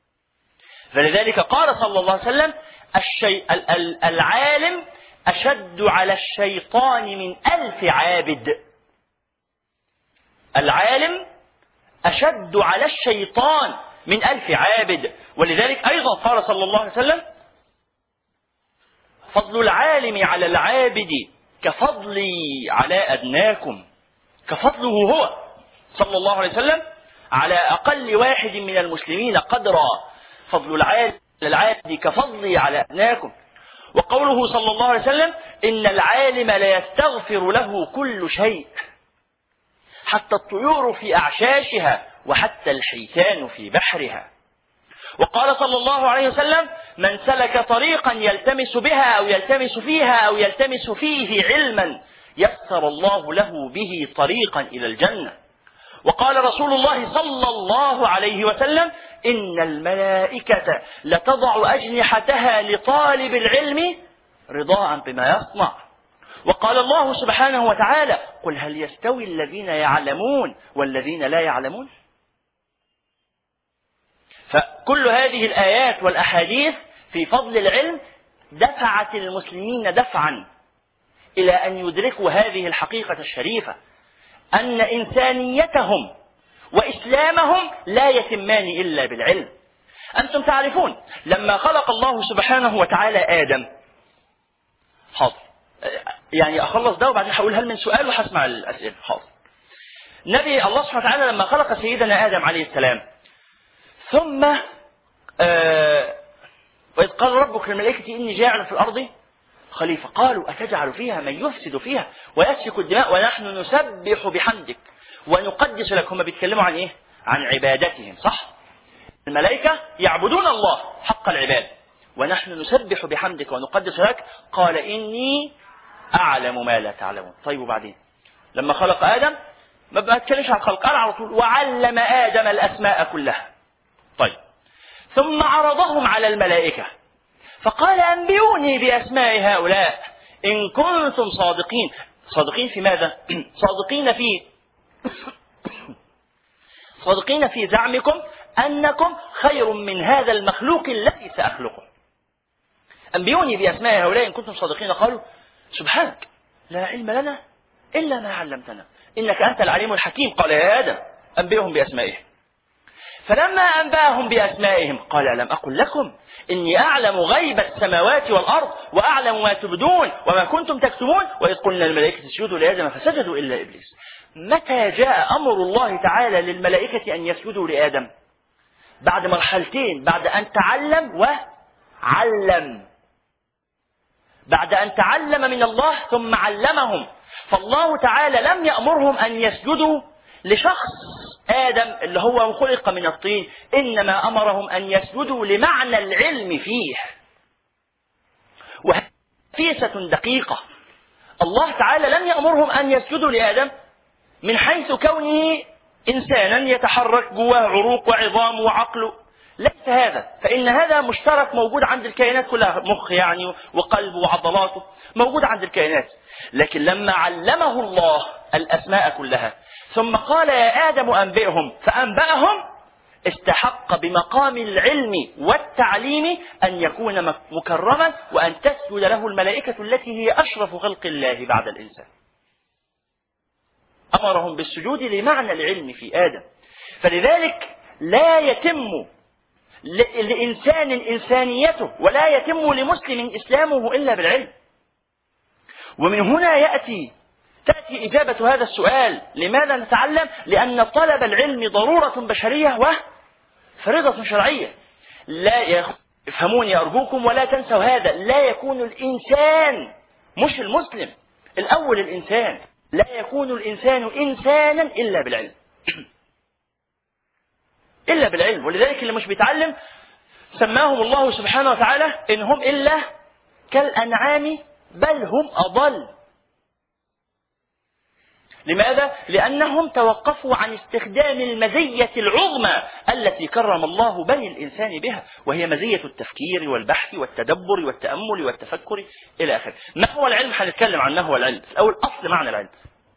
فلذلك قال صلى الله عليه وسلم الشيء العالم أشد على الشيطان من ألف عابد. العالم أشد على الشيطان من ألف عابد. ولذلك أيضا قال صلى الله عليه وسلم فضل العالم على العابد كفضلي على أدناكم. كفضله هو صلى الله عليه وسلم على أقل واحد من المسلمين قدرا. فضل العالم على العابد كفضلي على أدناكم. وقوله صلى الله عليه وسلم إن العالم لا يستغفر له كل شيء، حتى الطيور في أعشاشها وحتى الحيتان في بحرها. وقال صلى الله عليه وسلم من سلك طريقا يلتمس بها أو يلتمس فيها أو يلتمس فيه علما يسر الله له به طريقا إلى الجنة. وقال رسول الله صلى الله عليه وسلم إن الملائكة لتضع أجنحتها لطالب العلم رضاء بما يصنع. وقال الله سبحانه وتعالى قل هل يستوي الذين يعلمون والذين لا يعلمون. فكل هذه الآيات والأحاديث في فضل العلم دفعت المسلمين دفعا إلى أن يدركوا هذه الحقيقة الشريفة، أن إنسانيتهم وإسلامهم لا يتمان إلا بالعلم. أنتم تعرفون لما خلق الله سبحانه وتعالى آدم، حاضر يعني أخلص ده وبعدين هقول هل من سؤال وهسمع الأسئلة، حاضر. نبي الله سبحانه وتعالى لما خلق سيدنا آدم عليه السلام ثم آه وإذ قال ربك للملائكة إني جاعل في الأرض خليفة قالوا أتجعل فيها من يفسد فيها ويسفك الدماء ونحن نسبح بحمدك ونقدس لك. هم بيتكلموا عن إيه؟ عن عبادتهم، صح؟ الملائكة يعبدون الله حق العباد، ونحن نسبح بحمدك ونقدس لك. قال إني أعلم ما لا تعلمون. طيب وبعدين لما خلق آدم ما بتكلمش عن خلق، قال على طول وعلم آدم الأسماء كلها. طيب ثم عرضهم على الملائكة فقال أنبئوني بأسماء هؤلاء إن كنتم صادقين. صادقين في ماذا؟ صادقين في صادقين في زعمكم أنكم خير من هذا المخلوق الذي سأخلقه. أنبئوني بأسماء هؤلاء إن كنتم صادقين. قالوا سبحانك لا علم لنا إلا ما علمتنا إنك أنت العليم الحكيم. قال يا آدم أنبئهم بأسمائهم. فلما أنبأهم بأسمائهم قال ألم أقل لكم إني أعلم غيب السماوات والأرض وأعلم ما تبدون وما كنتم تكتمون وإذ قلنا الملائكة اسجدوا لآدم فسجدوا إلا إبليس. متى جاء أمر الله تعالى للملائكة أن يسجدوا لآدم؟ بعد مرحلتين، بعد أن تعلم وعلم. بعد أن تعلم من الله ثم علمهم. فالله تعالى لم يأمرهم أن يسجدوا لشخص آدم اللي هو خلق من الطين، إنما أمرهم أن يسجدوا لمعنى العلم فيه. وهذه فيسة دقيقة. الله تعالى لم يأمرهم أن يسجدوا لآدم من حيث كونه إنسانا يتحرك جواه عروق وعظام وعقل، ليس هذا، فإن هذا مشترك موجود عند الكائنات كلها، مخ يعني وقلب وعضلاته موجود عند الكائنات. لكن لما علمه الله الأسماء كلها ثم قال يا آدم أنبئهم فأنبأهم، استحق بمقام العلم والتعليم أن يكون مكرما وأن تسجد له الملائكة التي هي أشرف خلق الله بعد الإنسان. أمرهم بالسجود لمعنى العلم في آدم. فلذلك لا يتم لإنسان إنسانيته ولا يتم لمسلم إسلامه إلا بالعلم. ومن هنا يأتي تأتي إجابة هذا السؤال: لماذا نتعلم؟ لأن طلب العلم ضرورة بشرية وفريضة شرعية. لا افهموني أرجوكم ولا تنسوا هذا، لا يكون الإنسان، مش المسلم، الأول الإنسان، لا يكون الإنسان إنسانا إلا بالعلم. إلا بالعلم. ولذلك اللي مش بيتعلم سماهم الله سبحانه وتعالى إن هم إلا كالأنعام بل هم أضل. لماذا؟ لأنهم توقفوا عن استخدام المزية العظمى التي كرم الله بني الإنسان بها، وهي مزية التفكير والبحث والتدبر والتأمل والتفكر إلى آخره. ما هو العلم؟ هنتكلم عن ما هو العلم أو الأصل معنى العلم.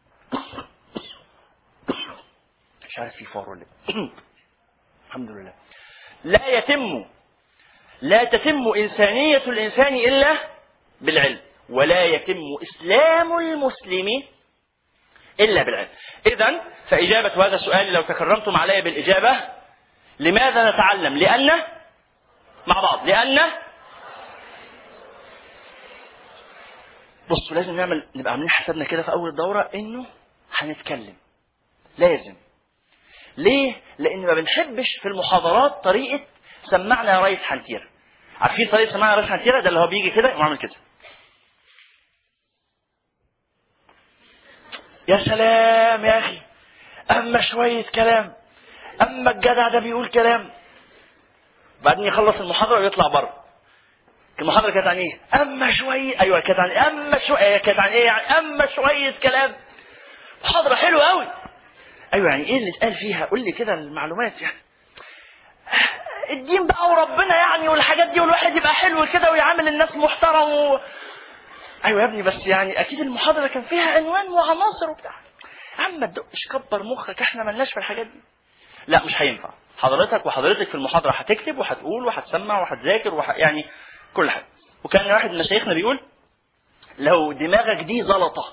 مش عارف في فار ولا الحمد لله. لا يتم لا تتم إنسانية الإنسان إلا بالعلم، ولا يتم إسلام المسلم إلا بالعلم. إذن فإجابة هذا السؤال لو تكرمتم علي بالإجابة: لماذا نتعلم؟ لأن مع بعض لأن بصوا لازم نعمل نبقى عاملين حسابنا كده في أول الدورة إنه هنتكلم، لازم. ليه؟ لأن ما بنحبش في المحاضرات طريقة سمعنا يا ريس حنتيرة. عارفين طريقة سمعنا يا ريس حنتيرة؟ ده اللي هو بيجي كده ويعمل كده. يا سلام يا أخي، أما شوية كلام، أما الجدع ده بيقول كلام. بعدين يخلص المحاضرة ويطلع بره. المحاضرة كانت عن إيه؟ أما شوية، أيوة كانت عن أما شوية، كانت عن إيه يعني؟ أما شوية كلام. محاضرة حلوة أوي. أيوة يعني إيه اللي اتقال فيها؟ قول لي كده المعلومات يعني. الدين بقى وربنا يعني والحاجات دي، والواحد يبقى حلو كده ويعامل الناس محترم و... ايوه يا ابني، بس يعني اكيد المحاضره كان فيها عنوان وعناصر وبتاع. عم ما تدقش، كبر مخك، احنا مالناش في الحاجات دي. لا مش هينفع. حضرتك وحضرتك في المحاضره هتكتب وهتقول وهتسمع وهتذاكر وح... يعني كل حاجه. وكان واحد من مشايخنا بيقول: لو دماغك دي زلطه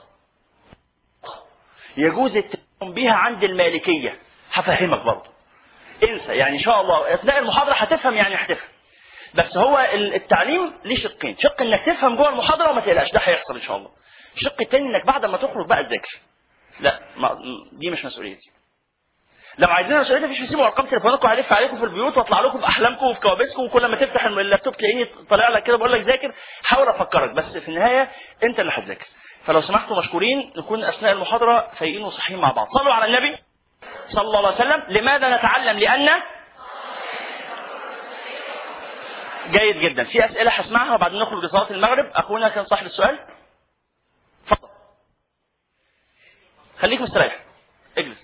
يجوز التفاهم بيها عند المالكيه، هفهمك برضه. انسى يعني ان شاء الله اثناء المحاضره هتفهم، يعني هتفهم. بس هو التعليم ليه شقين: شق انك تفهم جوه المحاضره وما تقلقش، ده هيحصل ان شاء الله. الشق الثاني انك بعد ما تخرج بقى تذاكر. لا ما دي مش مسؤوليتي. لو عايزين مسؤوليتي مش هسيبوا ارقام تليفوناتكم هلف عليكم في البيوت واطلع لكم باحلامكم وفي كوابيسكم، وكل ما تفتح اللابتوب تلاقيني طالع لك كده بقول لك ذاكر. حاول افكرك، بس في النهايه انت اللي هتذاكر. فلو سمحتوا مشكورين نكون اثناء المحاضره فايقين وصحيين مع بعض. صلوا على النبي صلى الله عليه وسلم. لماذا نتعلم؟ لأن جيد جدا. في أسئلة هسمعها وبعدين نخرج لصلاة المغرب. أخونا كان صاحب السؤال، اتفضل. خليك مستريح، اجلس.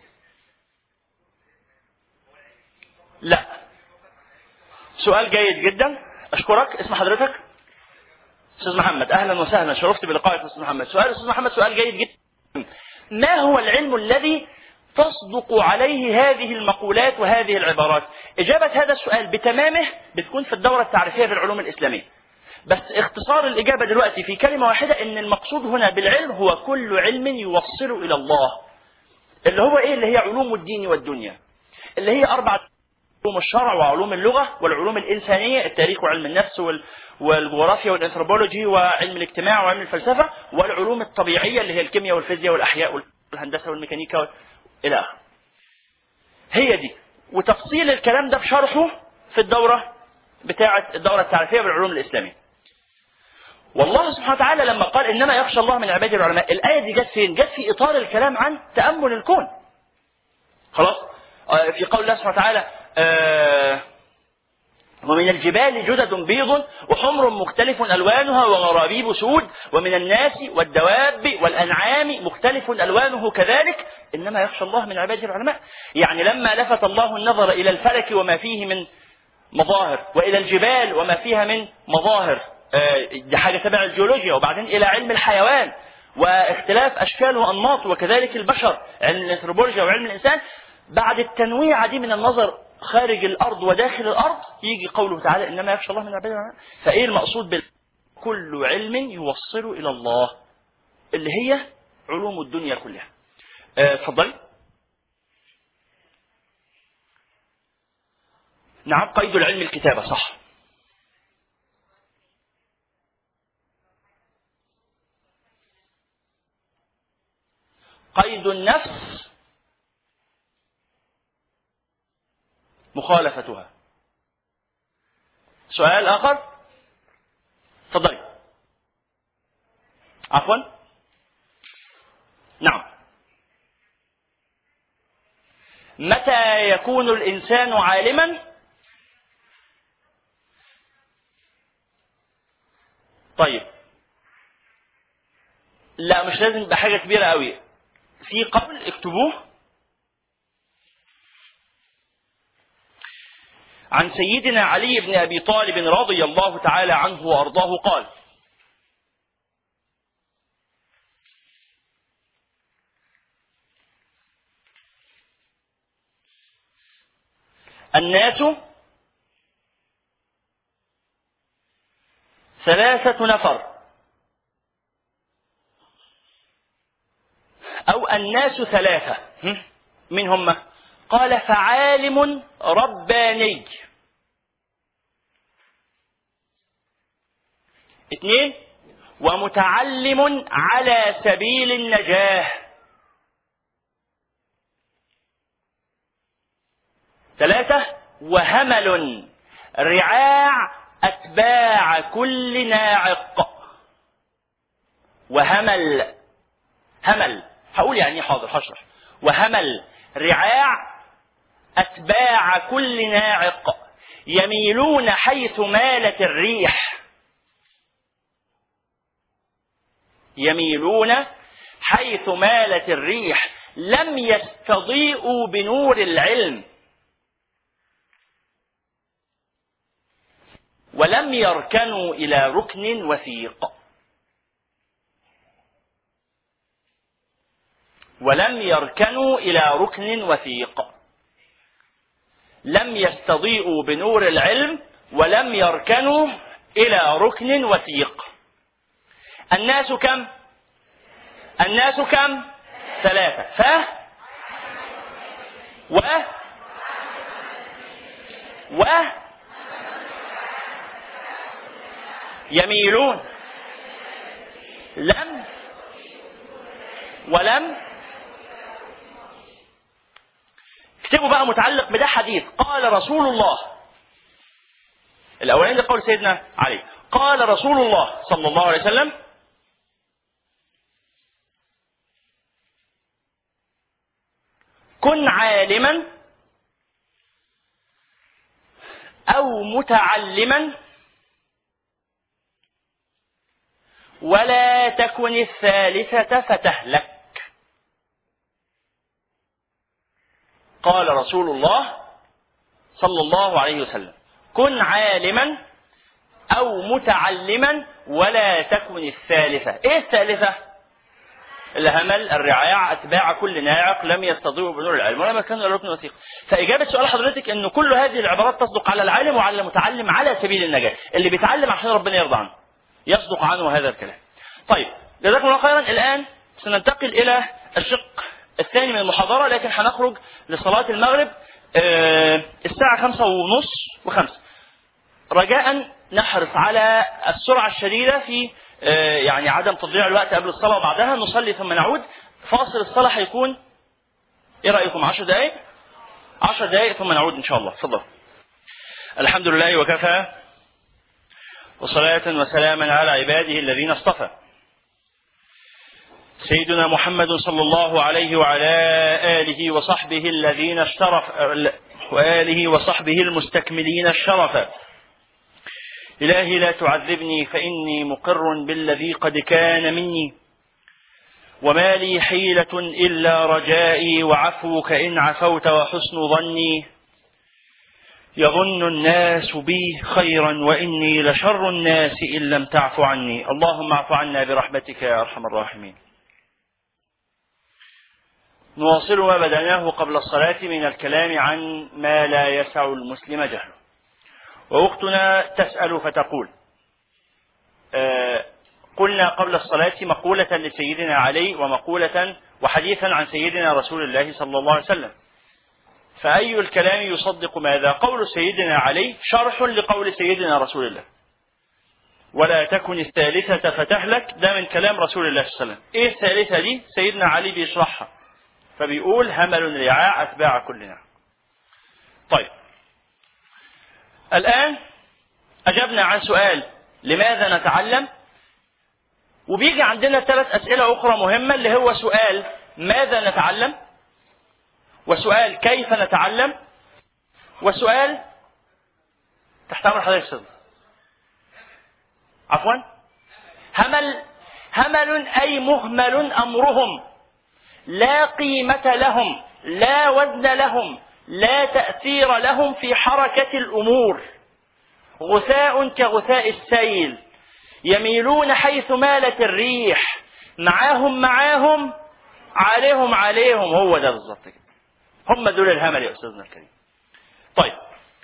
لا، سؤال جيد جدا، أشكرك. اسم حضرتك؟ أستاذ محمد. أهلا وسهلا، شرفت بلقائك أستاذ محمد. سؤال أستاذ محمد سؤال جيد جدا. ما هو العلم الذي تصدق عليه هذه المقولات وهذه العبارات؟ إجابة هذا السؤال بتمامه بتكون في الدورة التعريفية في العلوم الإسلامية. بس اختصار الإجابة دلوقتي في كلمة واحدة إن المقصود هنا بالعلم هو كل علم يوصل إلى الله، اللي هو إيه؟ اللي هي علوم الدين والدنيا، اللي هي أربعة: علوم الشرع وعلوم اللغة والعلوم الإنسانية، التاريخ وعلم النفس والجغرافيا والأنثروبولوجي وعلم الاجتماع وعلم الفلسفة، والعلوم الطبيعية اللي هي الكيمياء والفيزياء والأحياء والهندسة والميكانيكا إلى آخره. هي دي، وتفصيل الكلام ده بشرحه في الدورة بتاعة الدورة التعريفية بالعلوم الإسلامية. والله سبحانه وتعالى لما قال إنما يخشى الله من عباده العلماء، الآية دي جت فين؟ جت في إطار الكلام عن تأمل الكون. خلاص؟ في قول الله سبحانه وتعالى: آه ومن الجبال جدد بيض وحمر مختلف ألوانها وغرابيب سود ومن الناس والدواب والأنعام مختلف ألوانه كذلك إنما يخشى الله من عباده العلماء. يعني لما لفت الله النظر إلى الفلك وما فيه من مظاهر، وإلى الجبال وما فيها من مظاهر، آه دي حاجة تبع الجيولوجيا، وبعدين إلى علم الحيوان واختلاف أشكال وأنماط، وكذلك البشر، علم الأنثروبولوجيا وعلم الإنسان، بعد التنويع دي من النظر خارج الأرض وداخل الأرض يجي قوله تعالى إنما يخشى الله من عباده العلماء. فإيه المقصود بكل علم يوصل إلى الله؟ اللي هي علوم الدنيا كلها. اتفضلي. أه نعم، قيد العلم الكتابة، صح. قيد النفس مخالفتها. سؤال آخر، تفضلي. عفوا، نعم. متى يكون الإنسان عالما؟ طيب، لا مش لازم بحاجة كبيرة قوي. في قول اكتبوه عن سيدنا علي بن أبي طالب رضي الله تعالى عنه وأرضاه قال: الناس ثلاثة نفر، أو الناس ثلاثة. من هم؟ قال: فعالم رباني، اثنين، ومتعلم على سبيل النجاة، ثلاثة، وهمل رعاع أتباع كل ناعق. وهمل، همل، هقول يعني حاضر هشرح. وهمل رعاع أتباع كل ناعق يميلون حيث مالت الريح، يميلون حيث مالت الريح، لم يستضيئوا بنور العلم ولم يركنوا إلى ركن وثيق، ولم يركنوا إلى ركن وثيق، لم يستضيئوا بنور العلم ولم يركنوا إلى ركن وثيق. الناس كم؟ الناس كم؟ ثلاثة. ف و و يميلون، لم ولم. اكتبوا بقى متعلق بده حديث قال رسول الله. الأولين ده قول سيدنا علي. قال رسول الله صلى الله عليه وسلم: كن عالما أو متعلما ولا تكن الثالثة فتهلك. قال رسول الله صلى الله عليه وسلم: كن عالما أو متعلما ولا تكن الثالثة. إيه الثالثة؟ الهمل الرعاع أتباع كل ناعق لم يستضيئوا بنور العلم ولما كانوا ركن وثيق. فإجابة سؤال حضرتك إنه كل هذه العبارات تصدق على العالم وعلى المتعلم على سبيل النجاة، اللي بيتعلم عشان ربنا يرضى عنه يصدق عنه هذا الكلام. طيب جزاكم الله خيرا. الآن سننتقل إلى الشق الثاني من المحاضرة، لكن هنخرج لصلاة المغرب آه الساعة خمسة ونص وخمسة. رجاء نحرص على السرعة الشديدة في آه يعني عدم تضييع الوقت قبل الصلاة وبعدها. نصلي ثم نعود. فاصل الصلاة هيكون ايه رأيكم؟ عشر دقائق عشر دقائق ثم نعود إن شاء الله. تفضل. الحمد لله وكفى، وصلاة وسلاما على عباده الذين اصطفى، سيدنا محمد صلى الله عليه وعلى آله وصحبه الذين اشترف وآله وصحبه المستكملين الشرف. إلهي لا تعذبني فإني مقر بالذي قد كان مني، وما لي حيلة إلا رجائي وعفوك إن عفوت وحسن ظني. يظن الناس بي خيرا وإني لشر الناس إن لم تعف عني. اللهم اعف عنا برحمتك يا أرحم الراحمين. نواصل ما بدأناه قبل الصلاة من الكلام عن ما لا يسع المسلم جهله. وأختنا تسأل فتقول آه قلنا قبل الصلاة مقولة لسيدنا علي ومقولة وحديثا عن سيدنا رسول الله صلى الله عليه وسلم، فأي الكلام يصدق ماذا؟ قول سيدنا علي شرح لقول سيدنا رسول الله. ولا تكن الثالثة فتهلك، ده من كلام رسول الله صلى الله عليه وسلم. ايه الثالثة دي؟ سيدنا علي بيشرحها فبيقول همل رعاع أتباع كلنا. طيب الآن أجبنا عن سؤال لماذا نتعلم، وبيجي عندنا ثلاث أسئلة أخرى مهمة، اللي هو سؤال ماذا نتعلم، وسؤال كيف نتعلم، وسؤال تحت أمر حضرتك الصدر عفوا همل. همل أي مهمل أمرهم، لا قيمة لهم، لا وزن لهم، لا تأثير لهم في حركة الأمور. غثاء كغثاء السيل، يميلون حيث مالت الريح، معاهم معاهم عليهم عليهم. هو ده بالظبط كده، هم دول الهمل يا أستاذنا الكريم. طيب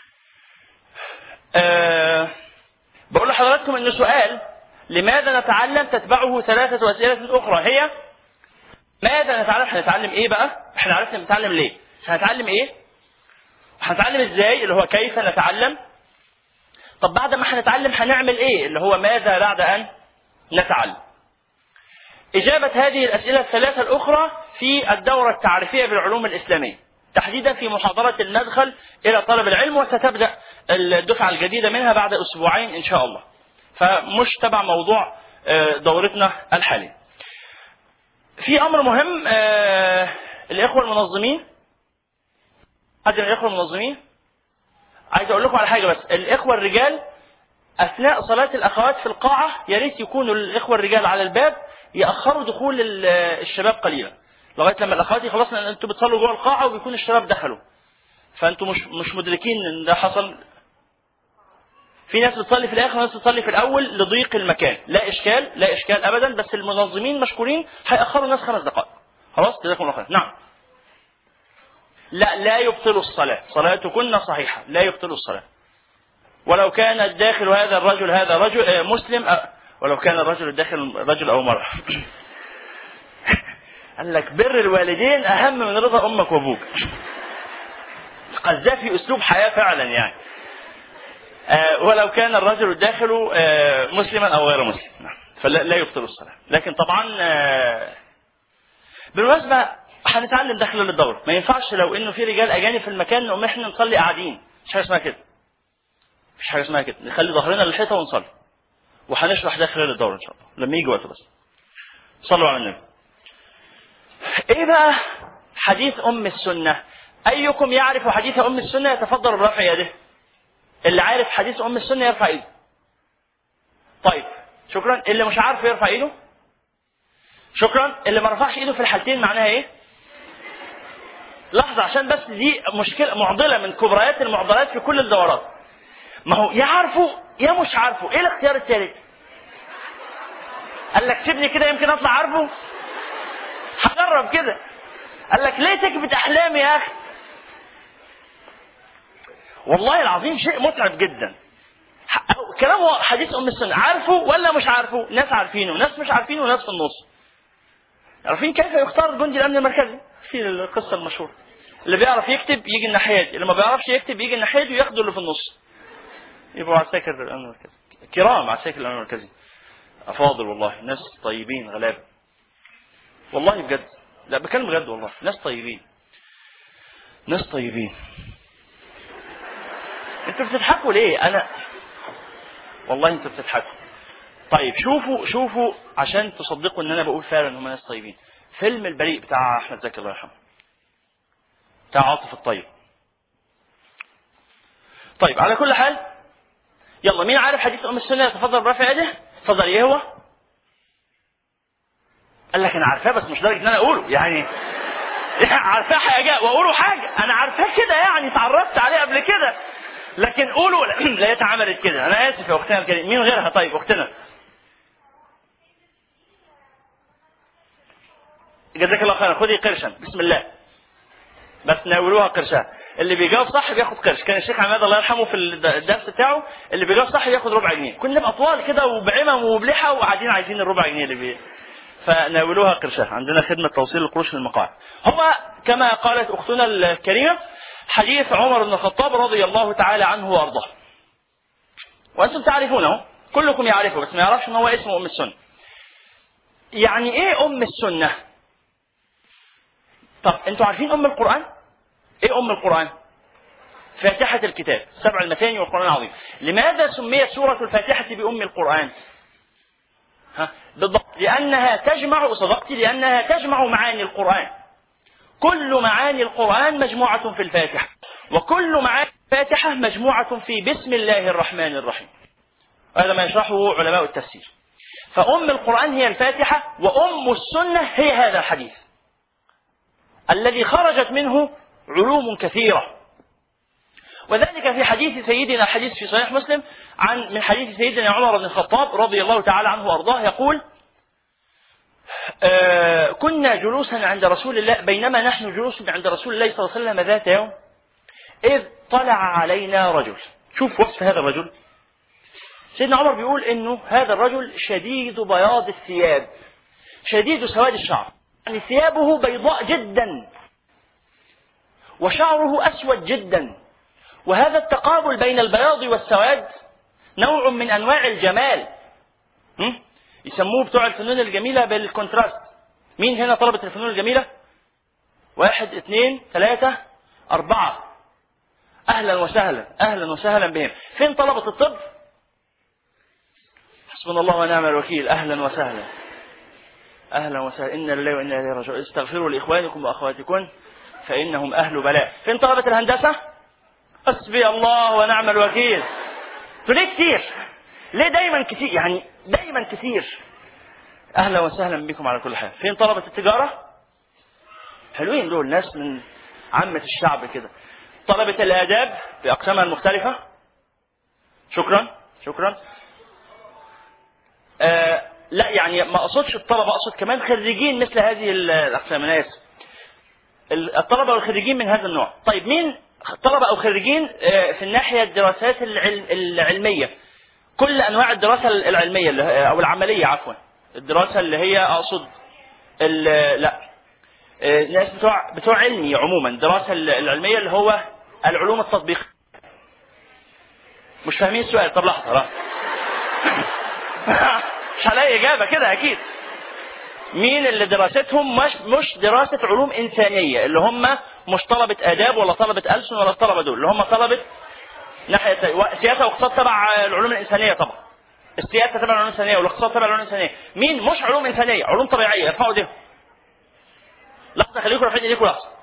أه بقول لحضراتكم أن سؤال لماذا نتعلم تتبعه ثلاثة أسئلة أخرى، هي ماذا نتعلم؟ هنتعلم إيه بقى؟ احنا عرفنا نتعلم ليه، هنتعلم إيه؟ هنتعلم إزاي اللي هو كيف نتعلم. طب بعد ما هنتعلم هنعمل إيه اللي هو ماذا بعد أن نتعلم. إجابة هذه الأسئلة الثلاثة الأخرى في الدورة التعريفية بالعلوم الإسلامية، تحديدا في محاضرة المدخل إلى طلب العلم، وستبدأ الدفعة الجديدة منها بعد أسبوعين إن شاء الله، فمش تبع موضوع دورتنا الحالية. في أمر مهم، الإخوة المنظمين، أحد الإخوة المنظمين عايز أقول لكم على حاجة بس. الإخوة الرجال أثناء صلاة الأخوات في القاعة يا ريت يكونوا الإخوة الرجال على الباب، يأخروا دخول الشباب قليلا لغاية لما الأخوات يخلصنا، لأن أنتوا بتصلوا جوه القاعة وبيكون الشباب دخلوا، فأنتوا مش مش مدركين إن ده حصل. في ناس بتصلي في الآخر وناس بتصلي في الأول لضيق المكان، لا إشكال لا إشكال أبدا، بس المنظمين مشكورين هيأخروا الناس خمس دقائق. خلاص جزاكم الله خير. نعم. لا لا يبطلوا الصلاة، صلاتكن صحيحة، لا يبطلوا الصلاة. ولو كان الداخل هذا الرجل هذا رجل مسلم، ولو كان الرجل الداخل رجل أو مرأة. قال لك بر الوالدين أهم من رضا أمك وأبوك. قذافي أسلوب حياة فعلا يعني. آه ولو كان الرجل الداخل آه مسلما أو غير مسلم، فلا لا يبطل الصلاة. لكن طبعا آه بالمناسبة هنتعلم داخل الدورة، ما ينفعش لو إنه في رجال أجانب في المكان نقوم إحنا نصلي قاعدين، مش حاجة اسمها كده. مش حاجة اسمها كده، نخلي ظهرنا للحيطة ونصلي. وهنشرح داخل الدورة إن شاء الله لما يجي وقت. بس صلوا على النبي. إيه بقى حديث أم السنة؟ أيكم يعرف حديث أم السنة يتفضل برفع يده. اللي عارف حديث أم السنة يرفع إيده. طيب شكرا. اللي مش عارف يرفع إيده. شكرا. اللي ما رفعش إيده في الحالتين معناها إيه؟ لحظة، عشان بس دي مشكلة معضلة من كبريات المعضلات في كل الدورات. ما هو يا عارفه يا مش عارفه، إيه الاختيار الثالث؟ قال لك سيبني كده يمكن أطلع عارفه. جرب كده. قال لك ليه تكبت احلامي يا اخي؟ والله العظيم شيء متعب جدا. كلام حديث ام السنه عارفه ولا مش عارفه؟ ناس عارفينه وناس مش عارفينه وناس في النص. عارفين كيف يختار جندي الامن المركزي؟ في القصه المشهوره، اللي بيعرف يكتب يجي الناحيه دي، اللي ما بيعرفش يكتب يجي الناحيه دي وياخدوا اللي في النص. يبقوا عساكر الامن المركزي، كرام عساكر الامن المركزي، افاضل والله، ناس طيبين غلابه والله بجد، لا بكلم بجد والله، ناس طيبين ناس طيبين. انتوا بتضحكوا ليه؟ انا والله انتوا بتضحكوا. طيب شوفوا شوفوا عشان تصدقوا ان انا بقول فعلا ان هم ناس طيبين. فيلم البريء بتاع احمد زكي الله يرحمه، بتاع عاطف الطيب. طيب على كل حال، يلا مين عارف حديث ام السنه يتفضل برفع يده؟ اتفضل. ايه هو؟ قال لك انا عارفاه بس مش درجه ان انا اقوله يعني. عارفاه حاجه واقوله حاجه، انا عارفاه كده يعني اتعرفت عليه قبل كده، لكن قولوا لا اتعملت كده. انا اسف يا اختنا الكريم. مين غيرها؟ طيب اختنا جزاك الله خيرا، خذي قرشا بسم الله، بس ناولوها قرشا. اللي بيجاوب صح بياخد قرش. كان الشيخ عماد الله يرحمه في الدرس بتاعه اللي بيجاوب صح بياخد ربع جنيه. كنا نبقى طوال كده وبعمم وبلحى وقاعدين عايزين الربع جنيه اللي بي فناولوها قرشا. عندنا خدمه توصيل القروش للمقاعد. هو كما قالت اختنا الكريمه حديث عمر بن الخطاب رضي الله تعالى عنه وارضاه، وانتم تعرفونه، كلكم يعرفه، بس ما يعرفش ان هو اسمه ام السنه. يعني ايه ام السنه؟ طب انتوا عارفين ام القرآن؟ ايه ام القرآن؟ فاتحة الكتاب، سبع المثاني والقرآن العظيم. لماذا سميت سورة الفاتحة بأم القرآن؟ ها بالضبط، لأنها تجمع، صدقتي، لأنها تجمع معاني القرآن. كل معاني القرآن مجموعة في الفاتحة، وكل معاني الفاتحة مجموعة في بسم الله الرحمن الرحيم. هذا ما يشرحه علماء التفسير. فأم القرآن هي الفاتحة، وأم السنة هي هذا الحديث الذي خرجت منه علوم كثيرة. وذلك في حديث سيدنا، حديث في صحيح مسلم عن من حديث سيدنا عمر بن الخطاب رضي الله تعالى عنه وأرضاه، يقول: آه كنا جلوسا عند رسول الله، بينما نحن جلوس عند رسول الله صلى الله عليه وسلم ذات يوم، إذ طلع علينا رجل. شوف وصف هذا الرجل. سيدنا عمر بيقول إنه هذا الرجل شديد بياض الثياب، شديد سواد الشعر، يعني ثيابه بيضاء جدا وشعره أسود جدا. وهذا التقابل بين البياض والسواد نوع من أنواع الجمال، يسموه بتوع الفنون الجميلة بالكونتراست. مين هنا طلبة الفنون الجميلة؟ واحد اثنين ثلاثة أربعة، أهلا وسهلا أهلا وسهلا بهم. فين طلبة الطب؟ حسبنا الله ونعم الوكيل، أهلا وسهلا أهلا وسهلا، إنا لله وإنا إليه راجعون، استغفروا لإخوانكم وأخواتكم فإنهم أهل بلاء. فين طلبة الهندسة؟ حسبي الله ونعم الوكيل. ليه كتير؟ ليه دايما كتير؟ يعني دايما كتير. أهلا وسهلا بكم على كل حال. فين طلبة التجارة؟ حلوين دول، ناس من عامة الشعب كده. طلبة الآداب بأقسامها المختلفة، شكرا شكرا. آه لا يعني ما أقصدش الطلبة، أقصد كمان خريجين مثل هذه الأقسام. أنا آسف، الطلبة والخريجين من هذا النوع. طيب مين طلبة أو خريجين في الناحية الدراسات العلمية؟ كل أنواع الدراسة العلمية أو العملية، عفوا، الدراسة اللي هي أقصد لا الناس بتوع بتوع علمي عموما، الدراسة العلمية اللي هو العلوم التطبيقية. مش فاهمين السؤال؟ طب لحظة مش هلاقي إجابة كده أكيد. مين اللي دراستهم مش مش دراسة علوم إنسانية، اللي هم مش طلبة آداب ولا طلبة ألسن ولا الطلبة دول، اللي هم طلبة ناحية سياسة واقتصاد تبع العلوم الإنسانية. طبعا السياسة تبع العلوم الإنسانية والاقتصاد تبع العلوم الإنسانية. مين مش علوم إنسانية، علوم طبيعية؟ ارفعوا ايديهم. لحظة خليكم رافعين ايديكم لحظة.